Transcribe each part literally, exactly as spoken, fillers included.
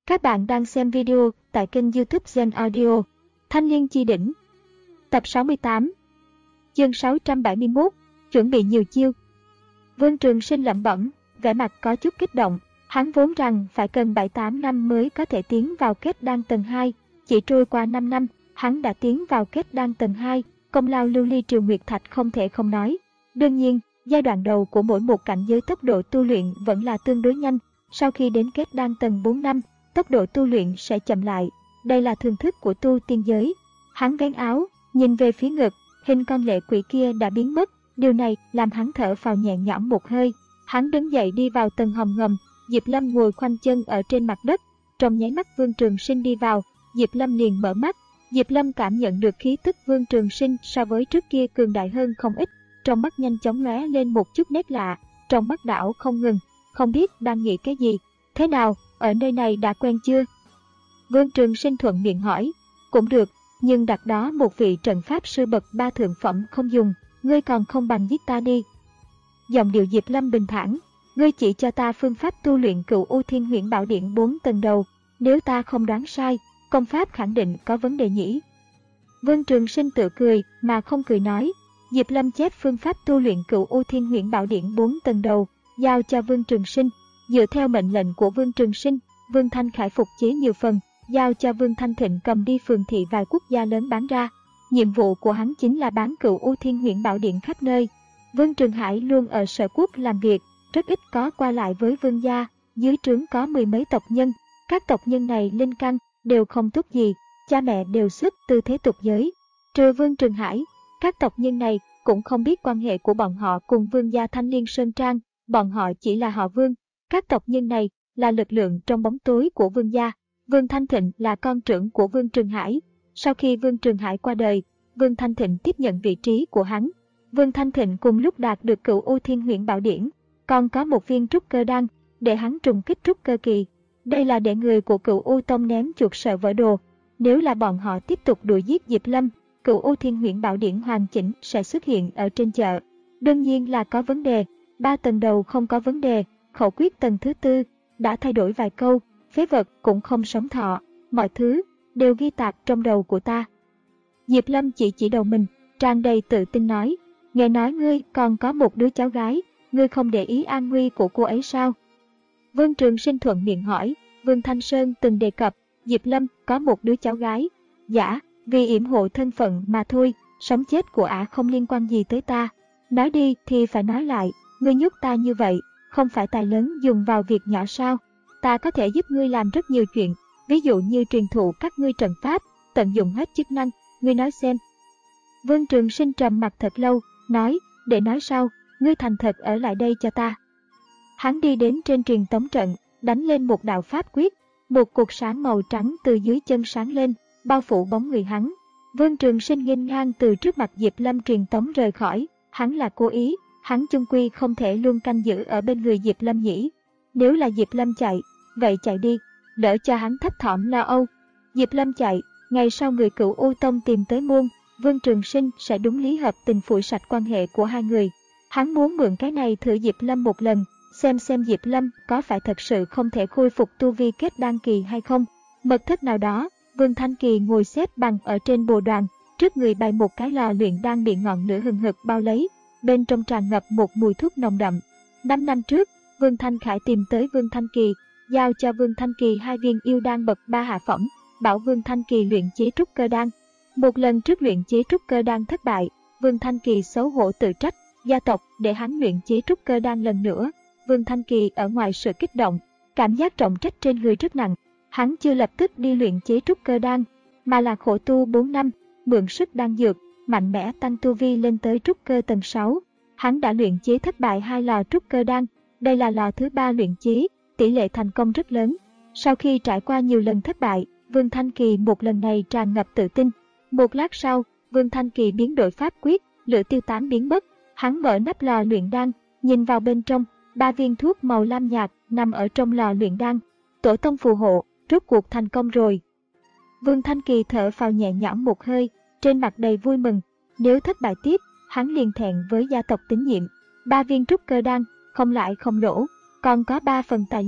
Các bạn đang xem video tại kênh YouTube Gen Audio. Thanh Liên Chi Đỉnh. Tập sáu mươi tám. Chương sáu trăm bảy mươi mốt. Chuẩn bị nhiều chiêu. Vương Trường Sinh lẩm bẩm, vẻ mặt có chút kích động. Hắn vốn rằng phải cần bảy tám năm mới có thể tiến vào kết đan tầng hai. Chỉ trôi qua năm năm, hắn đã tiến vào kết đan tầng hai. Công lao lưu ly triều nguyệt thạch không thể không nói. Đương nhiên, giai đoạn đầu của mỗi một cảnh giới tốc độ tu luyện vẫn là tương đối nhanh. Sau khi đến kết đan tầng bốn năm, tốc độ tu luyện sẽ chậm lại. Đây là thường thức của tu tiên giới. Hắn vén áo, nhìn về phía ngực, hình con lệ quỷ kia đã biến mất. Điều này làm hắn thở phào nhẹ nhõm một hơi. Hắn đứng dậy đi vào tầng hầm ngầm. Diệp Lâm ngồi khoanh chân ở trên mặt đất. Trong nháy mắt Vương Trường Sinh đi vào, Diệp Lâm liền mở mắt. Diệp Lâm cảm nhận được khí tức Vương Trường Sinh so với trước kia cường đại hơn không ít. Trong mắt nhanh chóng lóe lên một chút nét lạ, trong mắt đảo không ngừng, không biết đang nghĩ cái gì. Thế nào, ở nơi này đã quen chưa? Vương Trường Sinh thuận miệng hỏi. Cũng được, nhưng đặt đó một vị trận pháp sư bậc ba thượng phẩm không dùng, ngươi còn không bằng giết ta đi. Giọng điệu Diệp Lâm bình thản. Ngươi chỉ cho ta phương pháp tu luyện Cửu U Thiên Huyễn Bảo Điện bốn tầng đầu, nếu ta không đoán sai, công pháp khẳng định có vấn đề nhỉ. Vương Trường Sinh tự cười mà không cười nói. Diệp Lâm chép phương pháp tu luyện Cửu U Thiên Huyễn Bảo Điện bốn tầng đầu, giao cho Vương Trường Sinh. Dựa theo mệnh lệnh của Vương Trường Sinh, Vương Thanh Khải phục chế nhiều phần, giao cho Vương Thanh Thịnh cầm đi phường thị vài quốc gia lớn bán ra. Nhiệm vụ của hắn chính là bán Cửu U Thiên Huyễn Bảo Điện khắp nơi. Vương Trường Hải luôn ở Sở Quốc làm việc, rất ít có qua lại với Vương gia. Dưới trướng có mười mấy tộc nhân, các tộc nhân này linh căn đều không tốt gì, cha mẹ đều xuất từ thế tục giới. Trừ Vương Trường Hải, các tộc nhân này cũng không biết quan hệ của bọn họ cùng Vương gia Thanh Liên Sơn Trang, bọn họ chỉ là họ Vương. Các tộc nhân này là lực lượng trong bóng tối của Vương gia. Vương Thanh Thịnh là con trưởng của Vương Trường Hải. Sau khi Vương Trường Hải qua đời, Vương Thanh Thịnh tiếp nhận vị trí của hắn. Vương Thanh Thịnh cùng lúc đạt được Cửu U Thiên Huyễn Bảo Điển, còn có một viên trúc cơ đan để hắn trùng kích trúc cơ kỳ. Đây là để người của Cửu U Tông ném chuột sợ vỡ đồ. Nếu là bọn họ tiếp tục đuổi giết Diệp Lâm, Cửu U Thiên Huyễn Bảo Điển hoàn chỉnh sẽ xuất hiện ở trên chợ. Đương nhiên là có vấn đề. Ba tầng đầu không có vấn đề. Khẩu quyết tầng thứ tư đã thay đổi vài câu, phế vật cũng không sống thọ, mọi thứ đều ghi tạc trong đầu của ta. Diệp Lâm chỉ chỉ đầu mình, tràn đầy tự tin nói, nghe nói ngươi còn có một đứa cháu gái, ngươi không để ý an nguy của cô ấy sao? Vương Trường Sinh thuận miệng hỏi. Vương Thanh Sơn từng đề cập Diệp Lâm có một đứa cháu gái. Dạ, vì yểm hộ thân phận mà thôi, sống chết của ả không liên quan gì tới ta. Nói đi thì phải nói lại, ngươi nhốt ta như vậy, không phải tài lớn dùng vào việc nhỏ sao? Ta có thể giúp ngươi làm rất nhiều chuyện, ví dụ như truyền thụ các ngươi trận pháp, tận dụng hết chức năng, ngươi nói xem. Vương Trường Sinh trầm mặt thật lâu, nói, để nói sau, ngươi thành thật ở lại đây cho ta. Hắn đi đến trên truyền tống trận, đánh lên một đạo pháp quyết, một cột sáng màu trắng từ dưới chân sáng lên, bao phủ bóng người hắn. Vương Trường Sinh nghênh ngang từ trước mặt Diệp Lâm truyền tống rời khỏi, hắn là cố ý. Hắn chung quy không thể luôn canh giữ ở bên người Diệp Lâm nhỉ. Nếu là Diệp Lâm chạy, vậy chạy đi, lỡ cho hắn thấp thỏm lo âu. Diệp Lâm chạy, ngày sau người Cửu U Tông tìm tới muôn, Vương Trường Sinh sẽ đúng lý hợp tình phủi sạch quan hệ của hai người. Hắn muốn mượn cái này thử Diệp Lâm một lần, xem xem Diệp Lâm có phải thật sự không thể khôi phục tu vi kết đan kỳ hay không. Mật thất nào đó, Vương Thanh Kỳ ngồi xếp bằng ở trên bồ đoàn, trước người bày một cái lò luyện đan bị ngọn lửa hừng hực bao lấy. Bên trong tràn ngập một mùi thuốc nồng đậm. Năm năm trước, Vương Thanh Khải tìm tới Vương Thanh Kỳ, giao cho Vương Thanh Kỳ hai viên yêu đan bậc ba hạ phẩm, bảo Vương Thanh Kỳ luyện chế trúc cơ đan. Một lần trước luyện chế trúc cơ đan thất bại, Vương Thanh Kỳ xấu hổ tự trách gia tộc để hắn luyện chế trúc cơ đan lần nữa. Vương Thanh Kỳ ở ngoài sự kích động, cảm giác trọng trách trên người rất nặng. Hắn chưa lập tức đi luyện chế trúc cơ đan, mà là khổ tu bốn năm, mượn sức đan dược, mạnh mẽ tăng tu vi lên tới trúc cơ tầng sáu. Hắn đã luyện chế thất bại hai lò trúc cơ đan, đây là lò thứ ba luyện chế, tỷ lệ thành công rất lớn. Sau khi trải qua nhiều lần thất bại, Vương Thanh Kỳ một lần này tràn ngập tự tin. Một lát sau, Vương Thanh Kỳ biến đổi pháp quyết, lửa tiêu tán biến mất. Hắn mở nắp lò luyện đan, nhìn vào bên trong, ba viên thuốc màu lam nhạt nằm ở trong lò luyện đan. Tổ tông phù hộ, rốt cuộc thành công rồi. Vương Thanh Kỳ thở phào nhẹ nhõm một hơi, trên mặt đầy vui mừng. Nếu thất bại tiếp, hắn liền thẹn với gia tộc tín nhiệm. Ba viên trúc cơ đan, không lại không lỗ, còn có ba phần tài liệu.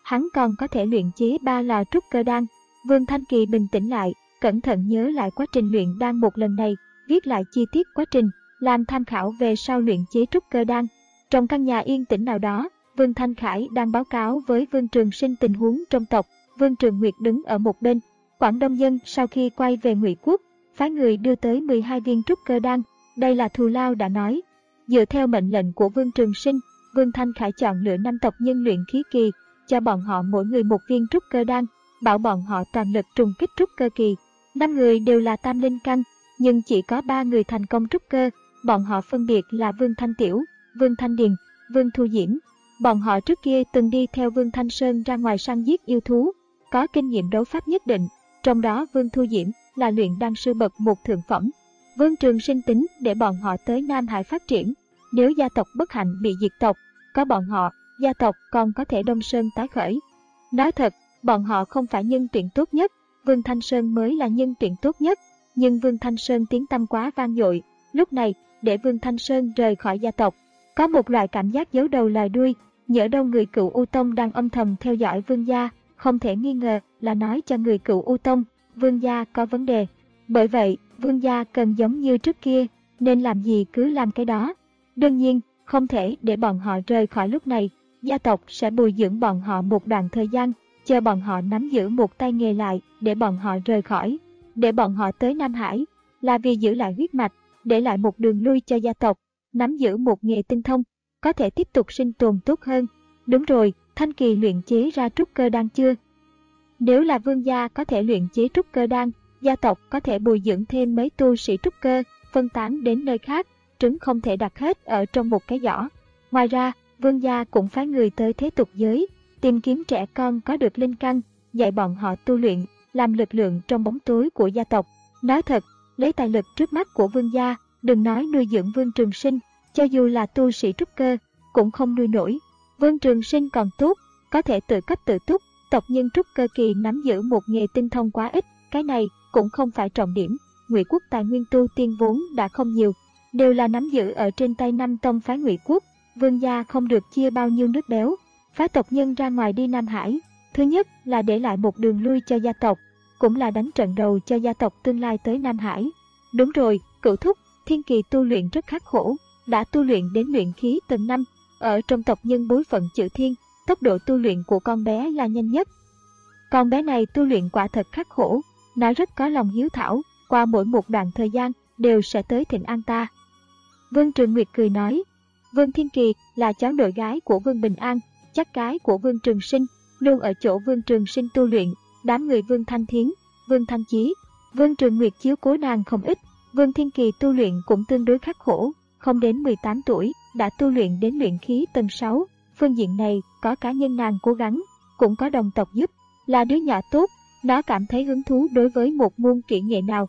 hắn còn có thể luyện chế ba lò trúc cơ đan. Vương Thanh Kỳ bình tĩnh lại, cẩn thận nhớ lại quá trình luyện đan một lần này, viết lại chi tiết quá trình, làm tham khảo về sau luyện chế trúc cơ đan. Trong căn nhà yên tĩnh nào đó, Vương Thanh Khải đang báo cáo với Vương Trường Sinh tình huống trong tộc. Vương Trường Nguyệt đứng ở một bên. Quảng Đông Dân sau khi quay về Ngụy Quốc, phái người đưa tới mười hai viên trúc cơ đan. Đây là thù lao đã nói. Dựa theo mệnh lệnh của Vương Trường Sinh, Vương Thanh Khải chọn lựa năm tộc nhân luyện khí kỳ, cho bọn họ mỗi người một viên trúc cơ đan, bảo bọn họ toàn lực trùng kích trúc cơ kỳ. Năm người đều là tam linh căn, nhưng chỉ có ba người thành công trúc cơ. Bọn họ phân biệt là Vương Thanh Tiểu, Vương Thanh Điền, Vương Thu Diễm. Bọn họ trước kia từng đi theo Vương Thanh Sơn ra ngoài săn giết yêu thú, có kinh nghiệm đấu pháp nhất định. Trong đó Vương Thu Diễm là luyện đan sư bậc một thượng phẩm. Vương Trường Sinh tính để bọn họ tới Nam Hải phát triển. Nếu gia tộc bất hạnh bị diệt tộc, có bọn họ, gia tộc còn có thể Đông Sơn tái khởi. Nói thật, bọn họ không phải nhân tuyển tốt nhất, Vương Thanh Sơn mới là nhân tuyển tốt nhất. Nhưng Vương Thanh Sơn tiếng tăm quá vang dội, lúc này, để Vương Thanh Sơn rời khỏi gia tộc, có một loại cảm giác giấu đầu lòi đuôi. Nhỡ đâu người cựu U Tông đang âm thầm theo dõi Vương gia, không thể nghi ngờ là nói cho người cựu U Tông, Vương gia có vấn đề. Bởi vậy, Vương gia cần giống như trước kia, nên làm gì cứ làm cái đó. Đương nhiên, không thể để bọn họ rời khỏi lúc này, gia tộc sẽ bồi dưỡng bọn họ một đoạn thời gian, chờ bọn họ nắm giữ một tay nghề lại để bọn họ rời khỏi. Để bọn họ tới Nam Hải, là vì giữ lại huyết mạch, để lại một đường lui cho gia tộc, nắm giữ một nghề tinh thông, có thể tiếp tục sinh tồn tốt hơn. Đúng rồi, Thanh Kỳ luyện chế ra trúc cơ đan chưa? Nếu là Vương gia có thể luyện chế trúc cơ đan, gia tộc có thể bồi dưỡng thêm mấy tu sĩ trúc cơ, phân tán đến nơi khác, trứng không thể đặt hết ở trong một cái giỏ. Ngoài ra, Vương gia cũng phái người tới thế tục giới, tìm kiếm trẻ con có được linh căn, dạy bọn họ tu luyện, làm lực lượng trong bóng tối của gia tộc. Nói thật, lấy tài lực trước mắt của Vương gia, đừng nói nuôi dưỡng Vương Trường Sinh, cho dù là tu sĩ trúc cơ, cũng không nuôi nổi. Vương Trường Sinh còn tốt, có thể tự cấp tự túc, tộc nhân trúc cơ kỳ nắm giữ một nghề tinh thông quá ít, cái này cũng không phải trọng điểm. Ngụy Quốc tài nguyên tu tiên vốn đã không nhiều, đều là nắm giữ ở trên tay năm tông phái Ngụy Quốc. Vương gia không được chia bao nhiêu nước béo, phái tộc nhân ra ngoài đi Nam Hải. Thứ nhất là để lại một đường lui cho gia tộc, cũng là đánh trận đầu cho gia tộc tương lai tới Nam Hải. Đúng rồi, Cửu thúc, Thiên Kỳ tu luyện rất khắc khổ, đã tu luyện đến luyện khí tầng năm, ở trong tộc nhân bối phận Chữ Thiên, tốc độ tu luyện của con bé là nhanh nhất. Con bé này tu luyện quả thật khắc khổ, nó rất có lòng hiếu thảo, qua mỗi một đoạn thời gian đều sẽ tới thỉnh an ta. Vương Trường Nguyệt cười nói, Vương Thiên Kỳ là cháu nội gái của Vương Bình An, chắc gái của Vương Trường Sinh, luôn ở chỗ Vương Trường Sinh tu luyện. Đám người Vương Thanh Thiến, Vương Thanh Chí, Vương Trường Nguyệt chiếu cố nàng không ít. Vương Thiên Kỳ tu luyện cũng tương đối khắc khổ, không đến mười tám tuổi đã tu luyện đến luyện khí tầng sáu. Phương diện này có cá nhân nàng cố gắng, cũng có đồng tộc giúp. Là đứa nhỏ tốt, nó cảm thấy hứng thú đối với một môn kỹ nghệ nào.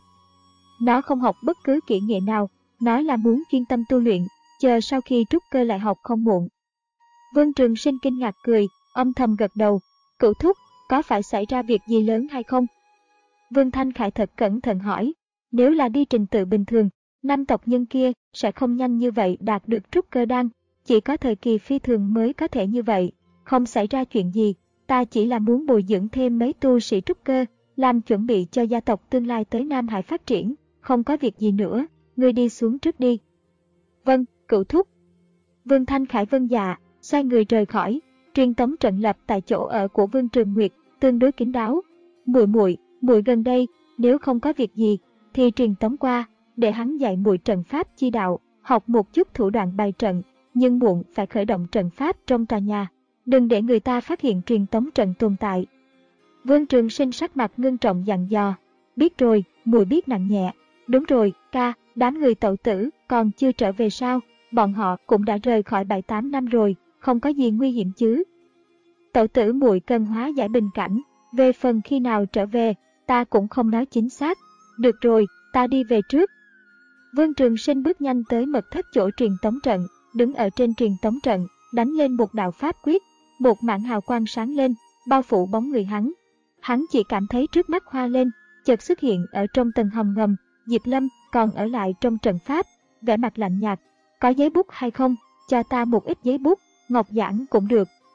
Nó không học bất cứ kỹ nghệ nào, nói là muốn chuyên tâm tu luyện, chờ sau khi trúc cơ lại học không muộn. Vương Trường Sinh kinh ngạc cười, âm thầm gật đầu. Cửu thúc, có phải xảy ra việc gì lớn hay không? Vương Thanh Khải thật cẩn thận hỏi. Nếu là đi trình tự bình thường, năm tộc nhân kia sẽ không nhanh như vậy đạt được trúc cơ đan, chỉ có thời kỳ phi thường mới có thể như vậy. Không xảy ra chuyện gì, ta chỉ là muốn bồi dưỡng thêm mấy tu sĩ trúc cơ, làm chuẩn bị cho gia tộc tương lai tới Nam Hải phát triển, không có việc gì nữa, ngươi đi xuống trước đi. Vâng, Cửu thúc. Vương Thanh Khải vâng dạ, xoay người rời khỏi. Truyền tống trận lập tại chỗ ở của Vương Trường Nguyệt tương đối kín đáo. Muội muội, muội gần đây, nếu không có việc gì thì truyền tống qua, để hắn dạy muội trận pháp chi đạo, học một chút thủ đoạn bày trận, nhưng muộn phải khởi động trận pháp trong tòa nhà, đừng để người ta phát hiện truyền tống trận tồn tại. Vương Trường Sinh sắc mặt ngưng trọng dặn dò. Biết rồi, muội biết nặng nhẹ. Đúng rồi, ca, đám người Tẩu Tử còn chưa trở về sao? Bọn họ cũng đã rời khỏi bảy tám năm rồi, không có gì nguy hiểm chứ? Tẩu Tử muội cần hóa giải bình cảnh, về phần khi nào trở về, ta cũng không nói chính xác. Được rồi, ta đi về trước. Vương Trường Sinh bước nhanh tới mật thất chỗ truyền tống trận, đứng ở trên truyền tống trận, đánh lên một đạo pháp quyết, một mảng hào quang sáng lên, bao phủ bóng người hắn. Hắn chỉ cảm thấy trước mắt hoa lên, chợt xuất hiện ở trong tầng hầm ngầm. Diệp Lâm còn ở lại trong trận pháp, vẻ mặt lạnh nhạt. Có giấy bút hay không? Cho ta một ít giấy bút, ngọc giản cũng được.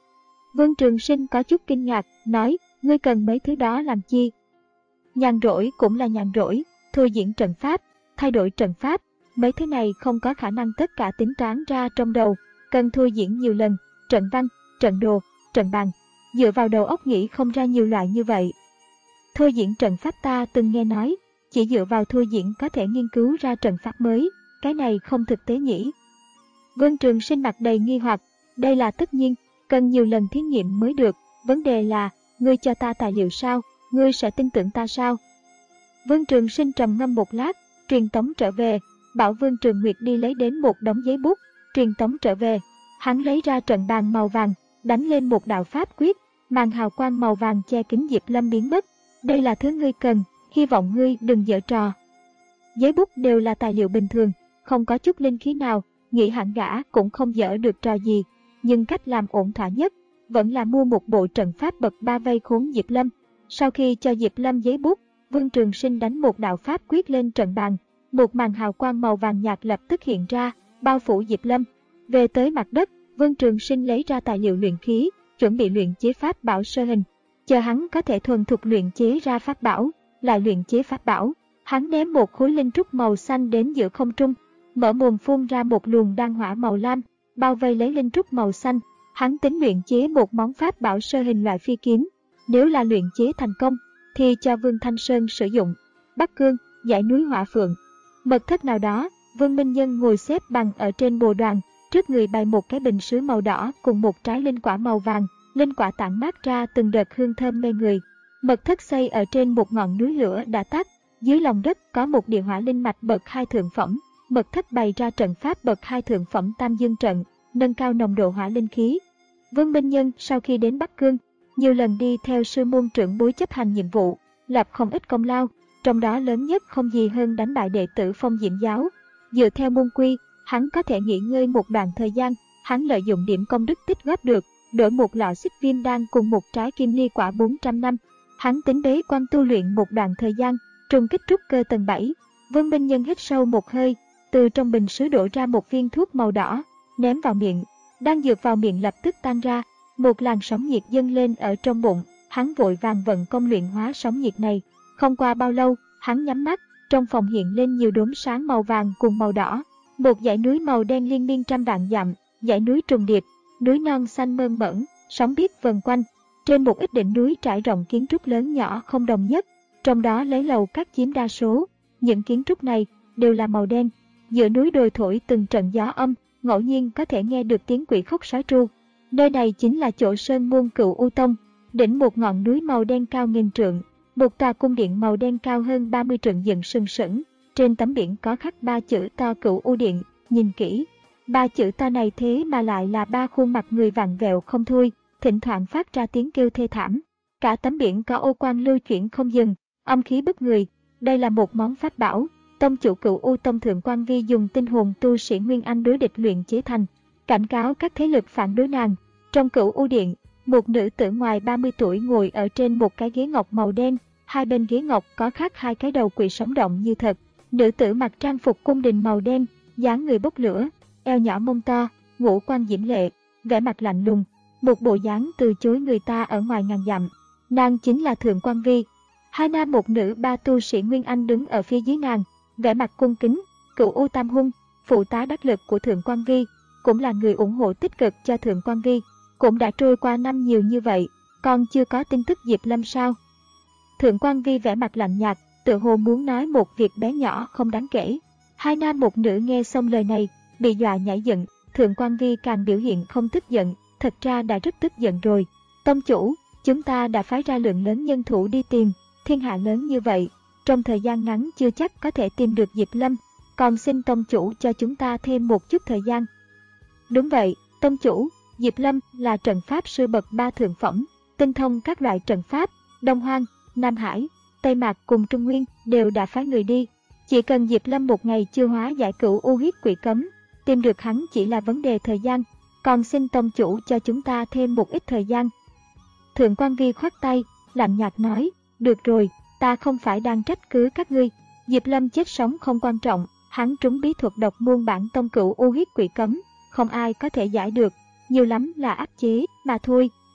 Vương Trường Sinh có chút kinh ngạc, nói, ngươi cần mấy thứ đó làm chi? Nhàn rỗi cũng là nhàn rỗi, thôi diễn trận pháp, thay đổi trận pháp, mấy thứ này không có khả năng tất cả tính toán ra trong đầu, cần thôi diễn nhiều lần, trận văn, trận đồ, trận bàn, dựa vào đầu óc nghĩ không ra nhiều loại như vậy. Thôi diễn trận pháp ta từng nghe nói, chỉ dựa vào thôi diễn có thể nghiên cứu ra trận pháp mới, cái này không thực tế nhỉ? Vương Trường Sinh mặt đầy nghi hoặc, đây là tất nhiên, cần nhiều lần thí nghiệm mới được, vấn đề là, ngươi cho ta tài liệu sao, ngươi sẽ tin tưởng ta sao? Vương Trường Sinh trầm ngâm một lát, truyền tống trở về, bảo Vương Trường Nguyệt đi lấy đến một đống giấy bút, truyền tống trở về. Hắn lấy ra trận bàn màu vàng, đánh lên một đạo pháp quyết, màn hào quang màu vàng che kín Diệp Lâm biến mất. Đây là thứ ngươi cần, hy vọng ngươi đừng giở trò. Giấy bút đều là tài liệu bình thường, không có chút linh khí nào, nghĩ hẳn gã cũng không dở được trò gì, nhưng cách làm ổn thỏa nhất vẫn là mua một bộ trận pháp bậc ba vây khốn Diệp Lâm. Sau khi cho Diệp Lâm giấy bút, Vương Trường Sinh đánh một đạo pháp quyết lên trận bàn, một màn hào quang màu vàng nhạt lập tức hiện ra, bao phủ Diệp Lâm. Về tới mặt đất, Vương Trường Sinh lấy ra tài liệu luyện khí, chuẩn bị luyện chế pháp bảo sơ hình. Chờ hắn có thể thuần thục luyện chế ra pháp bảo, lại luyện chế pháp bảo. Hắn ném một khối linh trúc màu xanh đến giữa không trung, mở mồm phun ra một luồng đan hỏa màu lam, bao vây lấy linh trúc màu xanh. Hắn tính luyện chế một món pháp bảo sơ hình loại phi kiếm. Nếu là luyện chế thành công, thì cho Vương Thanh Sơn sử dụng. Bắc Cương, dãy núi Hỏa Phượng. Mật thất nào đó, Vương Minh Nhân ngồi xếp bằng ở trên bồ đoàn, trước người bày một cái bình sứ màu đỏ cùng một trái linh quả màu vàng, linh quả tản mát ra từng đợt hương thơm mê người. Mật thất xây ở trên một ngọn núi lửa đã tắt, dưới lòng đất có một địa hỏa linh mạch bậc hai thượng phẩm. Mật thất bày ra trận pháp bậc hai thượng phẩm Tam Dương trận, nâng cao nồng độ hỏa linh khí. Vương Minh Nhân sau khi đến Bắc Cương, nhiều lần đi theo sư môn trưởng bối chấp hành nhiệm vụ, lập không ít công lao, trong đó lớn nhất không gì hơn đánh bại đệ tử Phong Diệm giáo. Dựa theo môn quy, hắn có thể nghỉ ngơi một đoạn thời gian, hắn lợi dụng điểm công đức tích góp được, đổi một lọ xích viêm đan cùng một trái kim ly quả bốn trăm năm. Hắn tính bế quan tu luyện một đoạn thời gian, trùng kích trúc cơ tầng bảy. Vương Minh Nhân hít sâu một hơi, từ trong bình sứ đổ ra một viên thuốc màu đỏ, ném vào miệng. Đang dược vào miệng lập tức tan ra, một làn sóng nhiệt dâng lên ở trong bụng, hắn vội vàng vận công luyện hóa sóng nhiệt này. Không qua bao lâu, hắn nhắm mắt, trong phòng hiện lên nhiều đốm sáng màu vàng cùng màu đỏ. Một dãy núi màu đen liên miên trăm vạn dặm, dãy núi trùng điệp, núi non xanh mơn mởn, sóng biếc vần quanh. Trên một ít đỉnh núi trải rộng kiến trúc lớn nhỏ không đồng nhất, trong đó lấy lầu các chiếm đa số. Những kiến trúc này đều là màu đen. Giữa núi đồi thổi từng trận gió âm, ngẫu nhiên có thể nghe được tiếng quỷ khóc sói tru. Nơi này chính là chỗ sơn môn Cửu U Tông, đỉnh một ngọn núi màu đen cao nghìn trượng, một tòa cung điện màu đen cao hơn ba mươi trượng dựng sừng sững. Trên tấm biển có khắc ba chữ to Cửu U Điện, nhìn kỹ, ba chữ to này thế mà lại là ba khuôn mặt người vặn vẹo không thôi, thỉnh thoảng phát ra tiếng kêu thê thảm. Cả tấm biển có ô quang lưu chuyển không dừng, âm khí bức người. Đây là một món pháp bảo, tông chủ Cửu U Tông Thượng Quan Vi dùng tinh hồn tu sĩ Nguyên Anh đối địch luyện chế thành, cảnh cáo các thế lực phản đối nàng. Trong Cửu U Điện, một nữ tử ngoài ba mươi tuổi ngồi ở trên một cái ghế ngọc màu đen, hai bên ghế ngọc có khắc hai cái đầu quỷ sống động như thật. Nữ tử mặc trang phục cung đình màu đen, dáng người bốc lửa, eo nhỏ mông to, ngũ quan diễm lệ, vẻ mặt lạnh lùng, một bộ dáng từ chối người ta ở ngoài ngàn dặm. Nàng chính là Thượng Quan Vi. Hai nam một nữ ba tu sĩ Nguyên Anh đứng ở phía dưới nàng, vẻ mặt cung kính. Cửu U Tam Hung, phụ tá đắc lực của Thượng Quan Vi, cũng là người ủng hộ tích cực cho Thượng Quan Vi. Cũng đã trôi qua năm nhiều như vậy, còn chưa có tin tức Diệp Lâm sao? Thượng Quan Vi vẻ mặt lạnh nhạt, tự hồ muốn nói một việc bé nhỏ không đáng kể. Hai nam một nữ nghe xong lời này, bị dọa nhảy dựng. Thượng Quan Vi càng biểu hiện không tức giận, thật ra đã rất tức giận rồi. Tông chủ, chúng ta đã phái ra lượng lớn nhân thủ đi tìm, thiên hạ lớn như vậy, trong thời gian ngắn chưa chắc có thể tìm được Diệp Lâm, còn xin tông chủ cho chúng ta thêm một chút thời gian. Đúng vậy, tông chủ, Diệp Lâm là trận pháp sư bậc ba thượng phẩm, tinh thông các loại trận pháp, Đông Hoang, Nam Hải, Tây Mạc cùng Trung Nguyên đều đã phái người đi. Chỉ cần Diệp Lâm một ngày chưa hóa giải Cửu U huyết quỷ cấm, tìm được hắn chỉ là vấn đề thời gian, còn xin tông chủ cho chúng ta thêm một ít thời gian. Thượng Quan Vi khoát tay, lạnh nhạt nói, được rồi, ta không phải đang trách cứ các ngươi. Diệp Lâm chết sống không quan trọng, hắn trúng bí thuật độc môn bản tông Cửu U huyết quỷ cấm, không ai có thể giải được, nhiều lắm là áp chế mà thôi.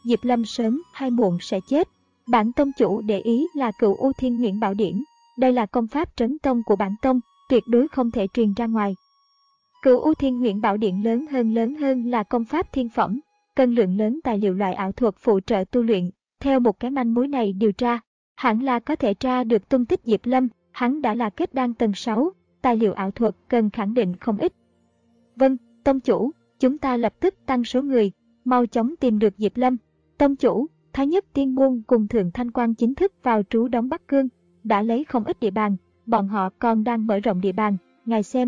Diệp Lâm sớm hay muộn sẽ chết. Bản tông chủ để ý là Cửu U Thiên Huyễn Bảo Điển. Đây là công pháp trấn tông của bản tông, tuyệt đối không thể truyền ra ngoài. Cửu U Thiên Huyễn Bảo Điển lớn hơn lớn hơn là công pháp thiên phẩm, cần lượng lớn tài liệu loại ảo thuật phụ trợ tu luyện. Theo một cái manh mối này điều tra, hẳn là có thể tra được tung tích Diệp Lâm, hắn đã là kết đan tầng sáu, tài liệu ảo thuật cần khẳng định không ít. Vâng, tông chủ, chúng ta lập tức tăng số người, mau chóng tìm được Diệp Lâm. Tông chủ, Thái Nhất Tiên Môn cùng Thượng Thanh Quan chính thức vào trú đóng Bắc Cương, đã lấy không ít địa bàn, bọn họ còn đang mở rộng địa bàn, ngài xem.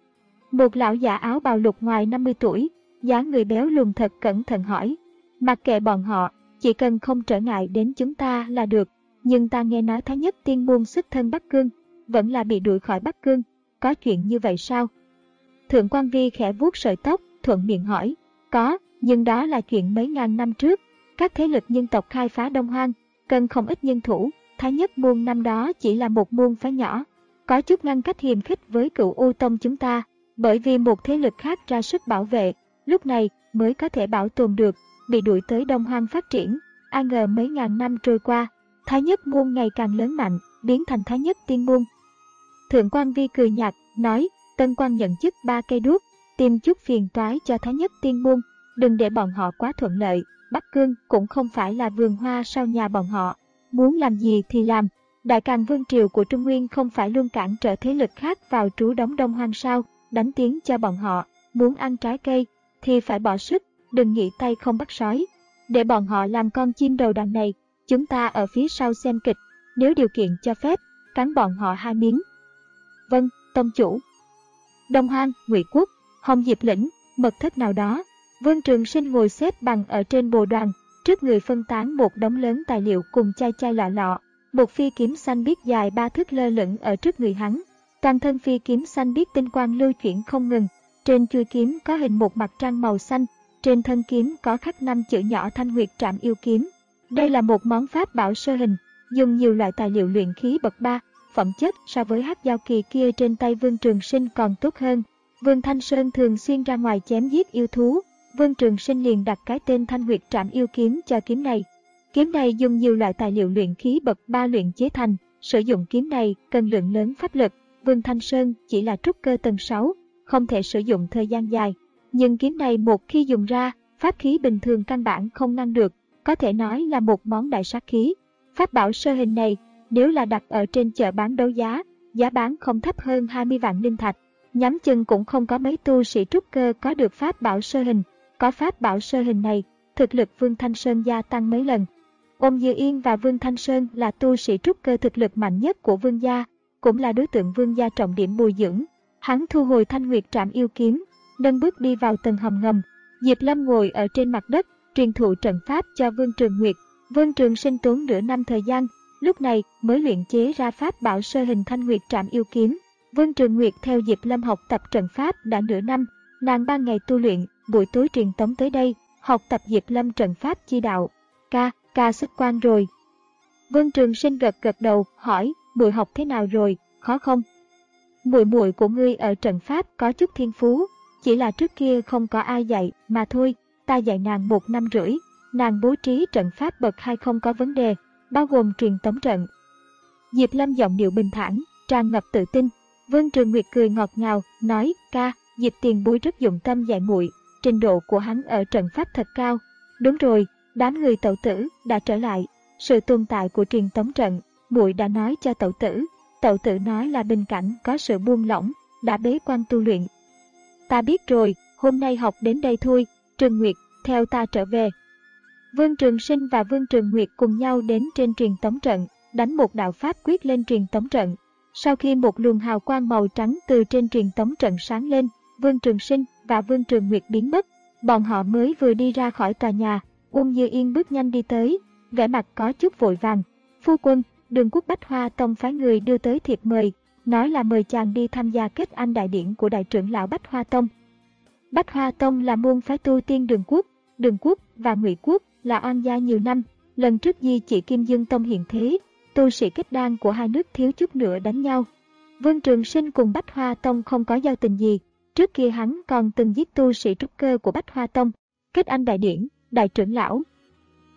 Một lão giả áo bào lục ngoài năm mươi tuổi, dáng người béo lùn thật cẩn thận hỏi. Mặc kệ bọn họ, chỉ cần không trở ngại đến chúng ta là được, nhưng ta nghe nói Thái Nhất Tiên Môn xuất thân Bắc Cương, vẫn là bị đuổi khỏi Bắc Cương, có chuyện như vậy sao? Thượng Quan Vi khẽ vuốt sợi tóc, thuận miệng hỏi. Có, nhưng đó là chuyện mấy ngàn năm trước. Các thế lực nhân tộc khai phá Đông Hoang, cần không ít nhân thủ. Thái Nhất Môn năm đó chỉ là một môn phái nhỏ, có chút ngăn cách hiềm khích với Cửu U Tông chúng ta, bởi vì một thế lực khác ra sức bảo vệ, lúc này mới có thể bảo tồn được, bị đuổi tới Đông Hoang phát triển. Ai ngờ mấy ngàn năm trôi qua, Thái Nhất Môn ngày càng lớn mạnh, biến thành Thái Nhất Tiên Môn. Thượng Quan Vi cười nhạt, nói, Tân Quan nhận chức ba cây đuốc, tìm chút phiền toái cho Thái Nhất Tiên Môn, đừng để bọn họ quá thuận lợi. Bắc Cương cũng không phải là vườn hoa sau nhà bọn họ, muốn làm gì thì làm. Đại Càn Vương Triều của Trung Nguyên không phải luôn cản trở thế lực khác vào trú đóng Đông Hoang sao, đánh tiếng cho bọn họ, muốn ăn trái cây thì phải bỏ sức, đừng nghĩ tay không bắt sói. Để bọn họ làm con chim đầu đàn này, chúng ta ở phía sau xem kịch, nếu điều kiện cho phép, cắn bọn họ hai miếng. Vâng, tông chủ. Đông Hoang, Ngụy Quốc, Hồng Diệp Lĩnh, mật thất nào đó, Vương Trường Sinh ngồi xếp bằng ở trên bồ đoàn, trước người phân tán một đống lớn tài liệu cùng chai chai lọ lọ. Một phi kiếm xanh biếc dài ba thước lơ lửng ở trước người hắn. Toàn thân phi kiếm xanh biếc tinh quang lưu chuyển không ngừng. Trên chuôi kiếm có hình một mặt trăng màu xanh, trên thân kiếm có khắc năm chữ nhỏ Thanh Nguyệt Trảm Yêu Kiếm. Đây là một món pháp bảo sơ hình, dùng nhiều loại tài liệu luyện khí bậc ba, phẩm chất so với hắc giao kỳ kia trên tay Vương Trường Sinh còn tốt hơn. Vương Thanh Sơn thường xuyên ra ngoài chém giết yêu thú, Vương Trường Sinh liền đặt cái tên Thanh Nguyệt Trảm Yêu Kiếm cho kiếm này. Kiếm này dùng nhiều loại tài liệu luyện khí bậc ba luyện chế thành, sử dụng kiếm này cần lượng lớn pháp lực. Vương Thanh Sơn chỉ là trúc cơ tầng sáu, không thể sử dụng thời gian dài. Nhưng kiếm này một khi dùng ra, pháp khí bình thường căn bản không ngăn được, có thể nói là một món đại sát khí. Pháp bảo sơ hình này, nếu là đặt ở trên chợ bán đấu giá, giá bán không thấp hơn hai mươi vạn linh thạch. Nhắm chừng cũng không có mấy tu sĩ trúc cơ có được pháp bảo sơ hình. Có pháp bảo sơ hình này, thực lực Vương Thanh Sơn gia tăng mấy lần. Ôn Như Yên và Vương Thanh Sơn là tu sĩ trúc cơ thực lực mạnh nhất của Vương gia, cũng là đối tượng Vương gia trọng điểm bồi dưỡng. Hắn thu hồi Thanh Nguyệt Trảm Yêu Kiếm, nâng bước đi vào tầng hầm ngầm. Diệp Lâm ngồi ở trên mặt đất, truyền thụ trận pháp cho Vương Trường Nguyệt. Vương Trường Sinh tốn nửa năm thời gian, lúc này mới luyện chế ra pháp bảo sơ hình Thanh Nguyệt Trảm Yêu Kiếm. Vương Trường Nguyệt theo Diệp Lâm học tập trận pháp đã nửa năm, nàng ban ngày tu luyện, buổi tối truyền tống tới đây, học tập Diệp Lâm trận pháp chi đạo. Ca, ca xuất quan rồi. Vương Trường Sinh gật gật đầu, hỏi, muội học thế nào rồi, khó không? Muội muội của ngươi ở trận pháp có chút thiên phú, chỉ là trước kia không có ai dạy mà thôi, ta dạy nàng một năm rưỡi, nàng bố trí trận pháp bậc hai không có vấn đề, bao gồm truyền tống trận. Diệp Lâm giọng điệu bình thản, tràn ngập tự tin. Vương Trường Nguyệt cười ngọt ngào, nói, ca, Diệp tiền bối rất dụng tâm dạy muội, trình độ của hắn ở trận pháp thật cao. Đúng rồi, đám người tẩu tử đã trở lại, sự tồn tại của truyền tống trận, muội đã nói cho tẩu tử. Tẩu tử nói là bên cạnh có sự buông lỏng, đã bế quan tu luyện. Ta biết rồi, hôm nay học đến đây thôi, Trường Nguyệt, theo ta trở về. Vương Trường Sinh và Vương Trường Nguyệt cùng nhau đến trên truyền tống trận, đánh một đạo pháp quyết lên truyền tống trận. Sau khi một luồng hào quang màu trắng từ trên truyền tống trận sáng lên, Vương Trường Sinh và Vương Trường Nguyệt biến mất. Bọn họ mới vừa đi ra khỏi tòa nhà, Uông Như Yên bước nhanh đi tới, vẻ mặt có chút vội vàng. Phu quân, Đường Quốc Bách Hoa Tông phái người đưa tới thiệp mời, nói là mời chàng đi tham gia kết anh đại điển của đại trưởng lão Bách Hoa Tông. Bách Hoa Tông là môn phái tu tiên Đường Quốc, Đường Quốc và Ngụy Quốc là oan gia nhiều năm. Lần trước Di chỉ Kim Dương Tông hiện thế, tu sĩ kết đan của hai nước thiếu chút nữa đánh nhau. Vương Trường Sinh cùng Bách Hoa Tông không có giao tình gì, trước kia hắn còn từng giết tu sĩ trúc cơ của Bách Hoa Tông. Kết anh đại điển, đại trưởng lão.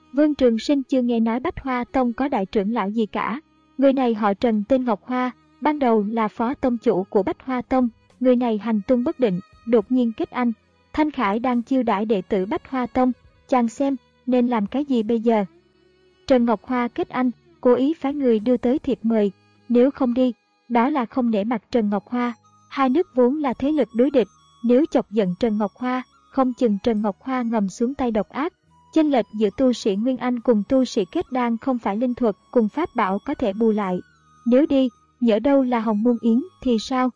Vương Trường Sinh chưa nghe nói Bách Hoa Tông có đại trưởng lão gì cả. Người này họ Trần tên Ngọc Hoa, ban đầu là phó tông chủ của Bách Hoa Tông. Người này hành tung bất định, đột nhiên kết anh. Thanh Khải đang chiêu đãi đệ tử Bách Hoa Tông, chàng xem nên làm cái gì bây giờ? Trần Ngọc Hoa kết anh, cố ý phái người đưa tới thiệp mời. Nếu không đi, đó là không nể mặt Trần Ngọc Hoa. Hai nước vốn là thế lực đối địch, nếu chọc giận Trần Ngọc Hoa, không chừng Trần Ngọc Hoa ngầm xuống tay độc ác. Chênh lệch giữa tu sĩ Nguyên Anh cùng tu sĩ kết đan không phải linh thuật cùng pháp bảo có thể bù lại. Nếu đi, nhỡ đâu là Hồng Môn Yến thì sao?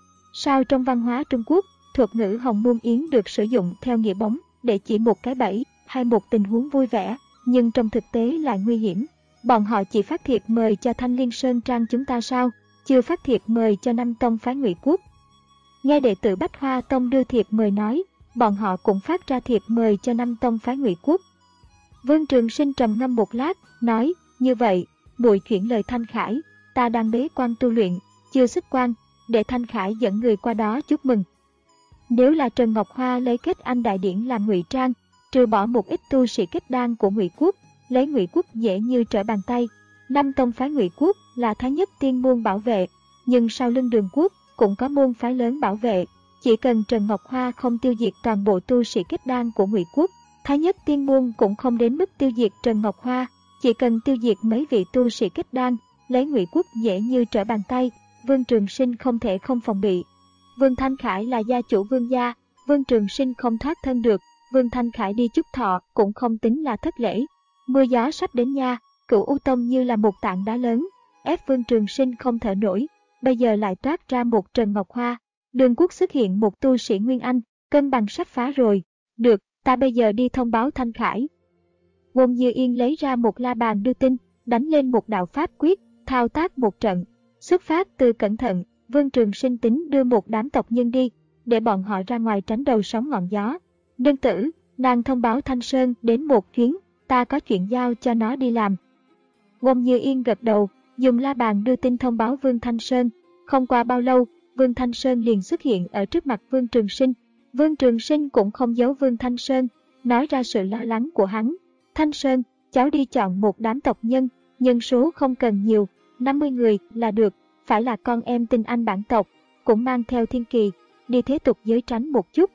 Sao trong văn hóa Trung Quốc, thuật ngữ Hồng Môn Yến được sử dụng theo nghĩa bóng để chỉ một cái bẫy hay một tình huống vui vẻ, nhưng trong thực tế lại nguy hiểm. Bọn họ chỉ phát thiệp mời cho Thanh Liên Sơn Trang chúng ta sao, chưa phát thiệp mời cho Năm Tông phái Ngụy Quốc. Nghe đệ tử Bách Hoa Tông đưa thiệp mời nói, bọn họ cũng phát ra thiệp mời cho Năm Tông phái Ngụy Quốc. Vương Trường Sinh trầm ngâm một lát, nói, như vậy, muội chuyển lời Thanh Khải, ta đang bế quan tu luyện, chưa xuất quan, để Thanh Khải dẫn người qua đó chúc mừng. Nếu là Trần Ngọc Hoa lấy kết anh đại điển làm ngụy trang, trừ bỏ một ít tu sĩ kết đan của Ngụy Quốc, lấy Ngụy Quốc dễ như trở bàn tay. Năm tông phái Ngụy Quốc là Thái Nhất Tiên môn bảo vệ, nhưng sau lưng Đường Quốc cũng có môn phái lớn bảo vệ. Chỉ cần Trần Ngọc Hoa không tiêu diệt toàn bộ tu sĩ kết đan của Ngụy Quốc, Thái Nhất Tiên môn cũng không đến mức tiêu diệt Trần Ngọc Hoa. Chỉ cần tiêu diệt mấy vị tu sĩ kết đan, lấy Ngụy Quốc dễ như trở bàn tay. Vương Trường Sinh không thể không phòng bị. Vương Thanh Khải là gia chủ Vương gia, Vương Trường Sinh không thoát thân được. Vương Thanh Khải đi chúc thọ cũng không tính là thất lễ. Mưa gió sắp đến nha, Cửu U Tông như là một tảng đá lớn, ép Vương Trường Sinh không thở nổi. Bây giờ lại toát ra một Trần Ngọc Hoa. Đường Quốc xuất hiện một tu sĩ Nguyên Anh, cân bằng sắp phá rồi. Được, ta bây giờ đi thông báo Thanh Khải. Ngôn Như Yên lấy ra một la bàn đưa tin, đánh lên một đạo pháp quyết, thao tác một trận. Xuất phát từ cẩn thận, Vương Trường Sinh tính đưa một đám tộc nhân đi, để bọn họ ra ngoài tránh đầu sóng ngọn gió. Đơn tử, nàng thông báo Thanh Sơn đến một chuyến, ta có chuyện giao cho nó đi làm. Ngôn Như Yên gật đầu, dùng la bàn đưa tin thông báo Vương Thanh Sơn. Không qua bao lâu, Vương Thanh Sơn liền xuất hiện ở trước mặt Vương Trường Sinh. Vương Trường Sinh cũng không giấu Vương Thanh Sơn, nói ra sự lo lắng của hắn. Thanh Sơn, cháu đi chọn một đám tộc nhân, nhân số không cần nhiều, năm mươi người là được, phải là con em tinh anh bản tộc, cũng mang theo thiên kỳ, đi thế tục giới tránh một chút.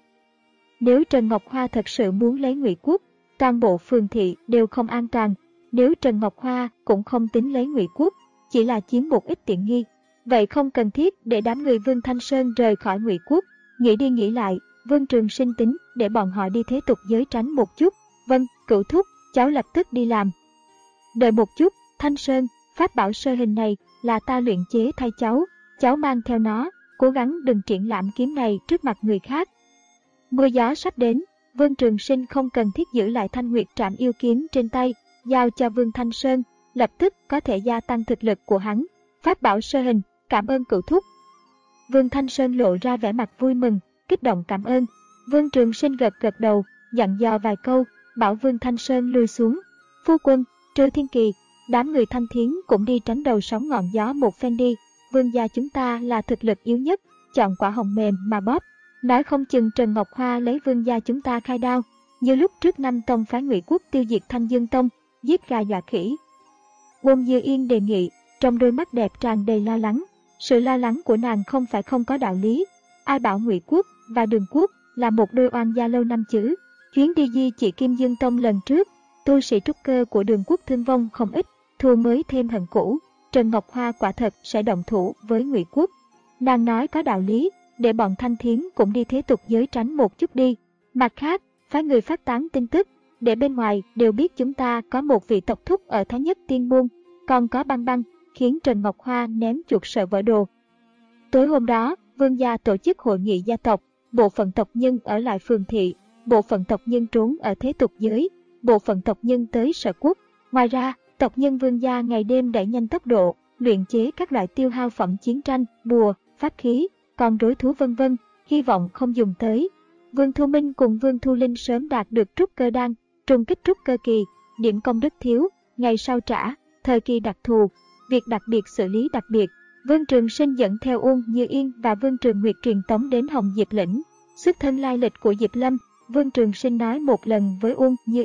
Nếu Trần Ngọc Hoa thật sự muốn lấy Ngụy Quốc, toàn bộ phường thị đều không an toàn. Nếu Trần Ngọc Hoa cũng không tính lấy Ngụy Quốc, chỉ là chiếm một ít tiện nghi, vậy không cần thiết để đám người Vương Thanh Sơn rời khỏi Ngụy Quốc. Nghĩ đi nghĩ lại, Vương Trường Sinh tính để bọn họ đi thế tục giới tránh một chút. Vâng, Cửu thúc, cháu lập tức đi làm. Đợi một chút, Thanh Sơn, pháp bảo sơ hình này là ta luyện chế thay cháu, cháu mang theo nó, cố gắng đừng triển lãm kiếm này trước mặt người khác. Mưa gió sắp đến, Vương Trường Sinh không cần thiết giữ lại Thanh Nguyệt Trảm yêu kiếm trên tay, giao cho Vương Thanh Sơn, lập tức có thể gia tăng thực lực của hắn. Pháp bảo sơ hình, cảm ơn Cửu thúc. Vương Thanh Sơn lộ ra vẻ mặt vui mừng, kích động cảm ơn. Vương Trường Sinh gật gật đầu, dặn dò vài câu, bảo Vương Thanh Sơn lui xuống. Phu quân, Trư Thiên Kỳ, đám người Thanh Thiến cũng đi tránh đầu sóng ngọn gió một phen đi. Vương gia chúng ta là thực lực yếu nhất, chọn quả hồng mềm mà bóp. Nói không chừng Trần Ngọc Hoa lấy Vương gia chúng ta khai đao, như lúc trước Năm tông phái Ngụy Quốc tiêu diệt Thanh Dương Tông, giết gà dọa khỉ. Ngôn Như Yên đề nghị, trong đôi mắt đẹp tràn đầy lo lắng. Sự lo lắng của nàng không phải không có đạo lý. Ai bảo Ngụy Quốc và Đường Quốc là một đôi oan gia lâu năm chứ? Chuyến đi di chỉ Kim Dương Tông lần trước, tu sĩ trúc cơ của Đường Quốc thương vong không ít, thua mới thêm hận cũ. Trần Ngọc Hoa quả thật sẽ động thủ với Ngụy Quốc. Nàng nói có đạo lý, để bọn Thanh Thiến cũng đi thế tục giới tránh một chút đi. Mặt khác, phái người phát tán tin tức, để bên ngoài đều biết chúng ta có một vị tộc thúc ở Thái Nhất Tiên môn, còn có Băng Băng, khiến Trần Ngọc Hoa ném chuột sợ vỡ đồ. Tối hôm đó, Vương gia tổ chức hội nghị gia tộc, bộ phận tộc nhân ở lại phường thị, bộ phận tộc nhân trốn ở thế tục giới, bộ phận tộc nhân tới sở quốc. Ngoài ra, tộc nhân Vương gia ngày đêm đẩy nhanh tốc độ, luyện chế các loại tiêu hao phẩm chiến tranh, bùa, pháp khí, con rối thú vân vân, hy vọng không dùng tới. Vương Thu Minh cùng Vương Thu Linh sớm đạt được trúc cơ đan, trùng kích trúc cơ kỳ, điểm công đức thiếu, ngày sau trả, thời kỳ đặc thù, việc đặc biệt xử lý đặc biệt. Vương Trường Sinh dẫn theo Uông Như Yên và Vương Trường Nguyệt truyền tống đến Hồng Diệp lĩnh. Xuất thân lai lịch của Diệp Lâm, Vương Trường Sinh nói một lần với Uông Như Yên,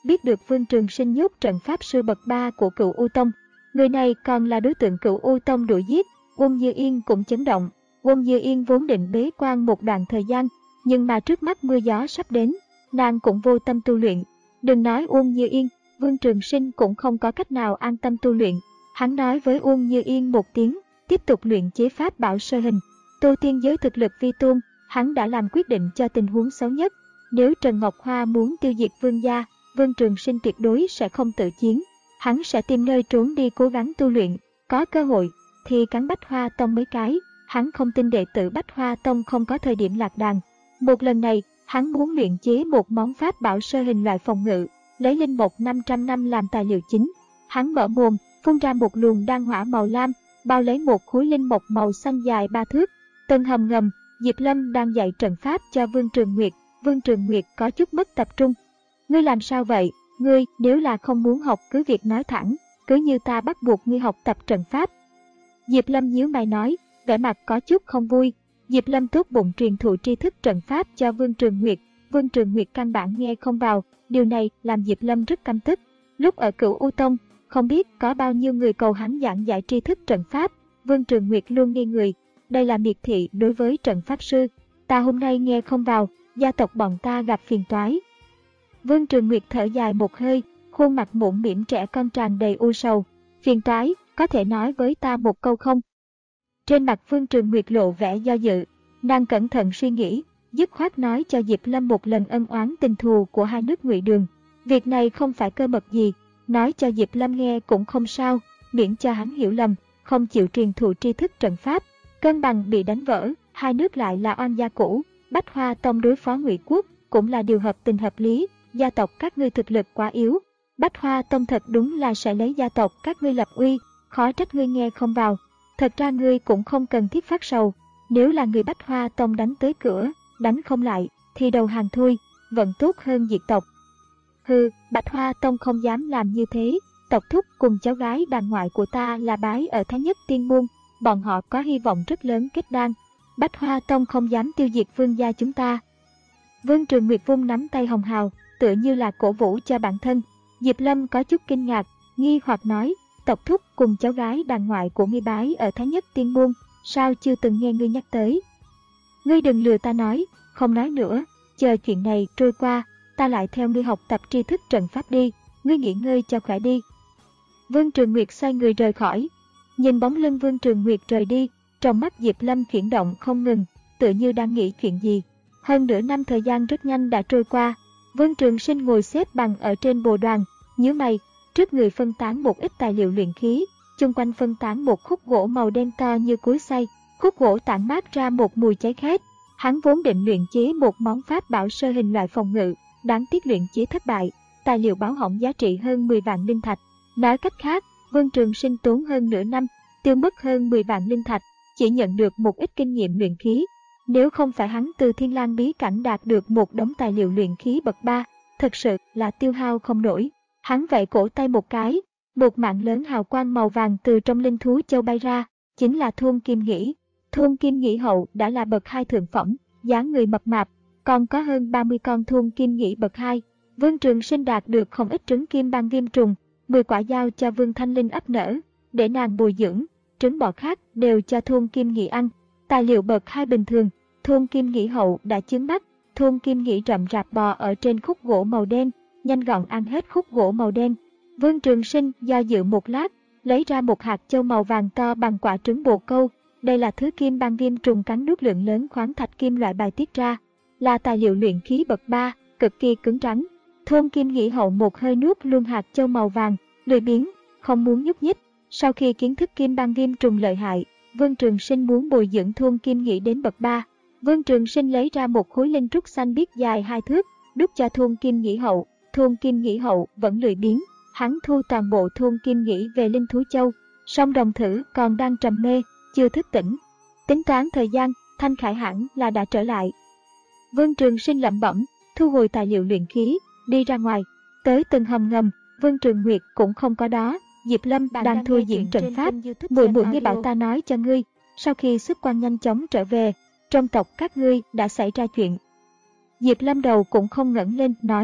biết được Vương Trường Sinh nhốt trận pháp sư bậc ba của Cửu U Tông. Người này còn là đối tượng Cửu U Tông đuổi giết. Uông Như Yên cũng chấn động. Uông Như Yên vốn định bế quan một đoạn thời gian, nhưng mà trước mắt mưa gió sắp đến, nàng cũng vô tâm tu luyện. Đừng nói Uông Như Yên, Vương Trường Sinh cũng không có cách nào an tâm tu luyện. Hắn nói với Uông Như Yên một tiếng, tiếp tục luyện chế pháp bảo sơ hình. Tu tiên giới thực lực vi tôn, hắn đã làm quyết định cho tình huống xấu nhất. Nếu Trần Ngọc Hoa muốn tiêu diệt Vương gia, Vương Trường Sinh tuyệt đối sẽ không tự chiến. Hắn sẽ tìm nơi trốn đi cố gắng tu luyện, có cơ hội thì cắn Bách Hoa Tông mấy cái. Hắn không tin đệ tử Bách Hoa Tông không có thời điểm lạc đàn. Một lần này, hắn muốn luyện chế một món pháp bảo sơ hình loại phòng ngự, lấy linh mục năm trăm năm làm tài liệu chính. Hắn mở mồm, phun ra một luồng đan hỏa màu lam, bao lấy một khối linh mục màu xanh dài ba thước. Tân hầm ngầm, Diệp Lâm đang dạy trận pháp cho Vương Trường Nguyệt. Vương Trường Nguyệt có chút mất tập trung. Ngươi làm sao vậy? Ngươi nếu là không muốn học cứ việc nói thẳng, cứ như ta bắt buộc ngươi học tập trận pháp. Diệp Lâm nhíu mày nói, vẻ mặt có chút không vui. Diệp Lâm tốt bụng truyền thụ tri thức trận pháp cho Vương Trường Nguyệt. Vương Trường Nguyệt căn bản nghe không vào, điều này làm Diệp Lâm rất căm tức. Lúc ở Cửu U Tông, không biết có bao nhiêu người cầu hắn giảng giải tri thức trận pháp, Vương Trường Nguyệt luôn nghi người. Đây là miệt thị đối với trận pháp sư. Ta hôm nay nghe không vào, gia tộc bọn ta gặp phiền toái. Vương Trường Nguyệt thở dài một hơi, khuôn mặt mũm mĩm trẻ con tràn đầy u sầu. Phiền toái, có thể nói với ta một câu không? Trên mặt Vương Trường Nguyệt lộ vẻ do dự, nàng cẩn thận suy nghĩ, dứt khoát nói cho Diệp Lâm một lần ân oán tình thù của hai nước Ngụy Đường. Việc này không phải cơ mật gì, nói cho Diệp Lâm nghe cũng không sao, miễn cho hắn hiểu lầm, không chịu truyền thụ tri thức trận pháp. Cân bằng bị đánh vỡ, hai nước lại là oan gia cũ, Bách Hoa Tông đối phó Ngụy Quốc cũng là điều hợp tình hợp lý. Gia tộc các ngươi thực lực quá yếu, Bách Hoa Tông thật đúng là sẽ lấy gia tộc các ngươi lập uy, khó trách ngươi nghe không vào. Thật ra ngươi cũng không cần thiết phát sầu, nếu là người Bách Hoa Tông đánh tới cửa, đánh không lại, thì đầu hàng thôi, vẫn tốt hơn diệt tộc. Hừ, Bách Hoa Tông không dám làm như thế, tộc thúc cùng cháu gái đàn ngoại của ta là bái ở Thái Nhất Tiên Môn, bọn họ có hy vọng rất lớn kết đan. Bách Hoa Tông không dám tiêu diệt Vương gia chúng ta. Vương Trường Nguyệt vung nắm tay hồng hào, tựa như là cổ vũ cho bản thân. Diệp Lâm có chút kinh ngạc, nghi hoặc nói, tộc thúc cùng cháu gái đàn ngoại của ngươi bái ở Thái Nhất Tiên Môn, sao chưa từng nghe ngươi nhắc tới? Ngươi đừng lừa ta nói, không nói nữa, chờ chuyện này trôi qua, ta lại theo ngươi học tập tri thức trận pháp đi, ngươi nghỉ ngơi cho khỏe đi. Vương Trường Nguyệt xoay người rời khỏi, nhìn bóng lưng Vương Trường Nguyệt rời đi, trong mắt Diệp Lâm chuyển động không ngừng, tựa như đang nghĩ chuyện gì. Hơn nửa năm thời gian rất nhanh đã trôi qua. Vương Trường Sinh ngồi xếp bằng ở trên bồ đoàn, nhíu mày, trước người phân tán một ít tài liệu luyện khí, chung quanh phân tán một khúc gỗ màu đen to như cối xay, khúc gỗ tản mát ra một mùi cháy khét. Hắn vốn định luyện chế một món pháp bảo sơ hình loại phòng ngự, đáng tiếc luyện chế thất bại, tài liệu báo hỏng giá trị hơn mười vạn linh thạch. Nói cách khác, Vương Trường Sinh tốn hơn nửa năm, tiêu mất hơn mười vạn linh thạch, chỉ nhận được một ít kinh nghiệm luyện khí. Nếu không phải hắn từ Thiên Lang bí cảnh đạt được một đống tài liệu luyện khí bậc ba, thật sự là tiêu hao không nổi. Hắn vẫy cổ tay một cái, một mạng lớn hào quang màu vàng từ trong linh thú châu bay ra, chính là Thôn Kim Nghĩ. Thôn Kim Nghĩ hậu đã là bậc hai thượng phẩm, dáng người mập mạp, còn có hơn ba mươi con Thôn Kim Nghĩ bậc hai. Vương Trường Sinh đạt được không ít trứng kim băng viêm trùng, mười quả giao cho Vương Thanh Linh ấp nở, để nàng bồi dưỡng, trứng bò khác đều cho Thôn Kim Nghĩ ăn. Tài liệu bậc hai bình thường, Thôn Kim Nghĩ hậu đã chướng mắt. Thôn Kim Nghĩ rậm rạp bò ở trên khúc gỗ màu đen, nhanh gọn ăn hết khúc gỗ màu đen. Vương Trường Sinh do dự một lát, lấy ra một hạt châu màu vàng to bằng quả trứng bồ câu. Đây là thứ kim băng viêm trùng cắn nuốt lượng lớn khoáng thạch kim loại bài tiết ra, là tài liệu luyện khí bậc ba, cực kỳ cứng rắn. Thôn Kim Nghĩ hậu một hơi nuốt luôn hạt châu màu vàng, lười biếng, không muốn nhúc nhích. Sau khi kiến thức kim băng viêm trùng lợi hại, Vương Trường Sinh muốn bồi dưỡng Thôn Kim Nghĩ đến bậc ba. Vương Trường Sinh lấy ra một khối linh trúc xanh biếc dài hai thước, đút cho Thôn Kim Nghĩ hậu. Thôn Kim Nghĩ hậu vẫn lười biếng, hắn thu toàn bộ Thôn Kim Nghĩ về linh thú châu. Song đồng thử còn đang trầm mê, chưa thức tỉnh. Tính toán thời gian, Thanh Khải hẳn là đã trở lại. Vương Trường Sinh lẩm bẩm, thu hồi tài liệu luyện khí, đi ra ngoài. Tới từng hầm ngầm, Vương Trường Nguyệt cũng không có đó. Diệp Lâm đang, đang thôi diễn trận pháp, muội muội nghe bảo ta nói cho ngươi, sau khi xuất quan nhanh chóng trở về, trong tộc các ngươi đã xảy ra chuyện. Diệp Lâm đầu cũng không ngẩng lên, nói,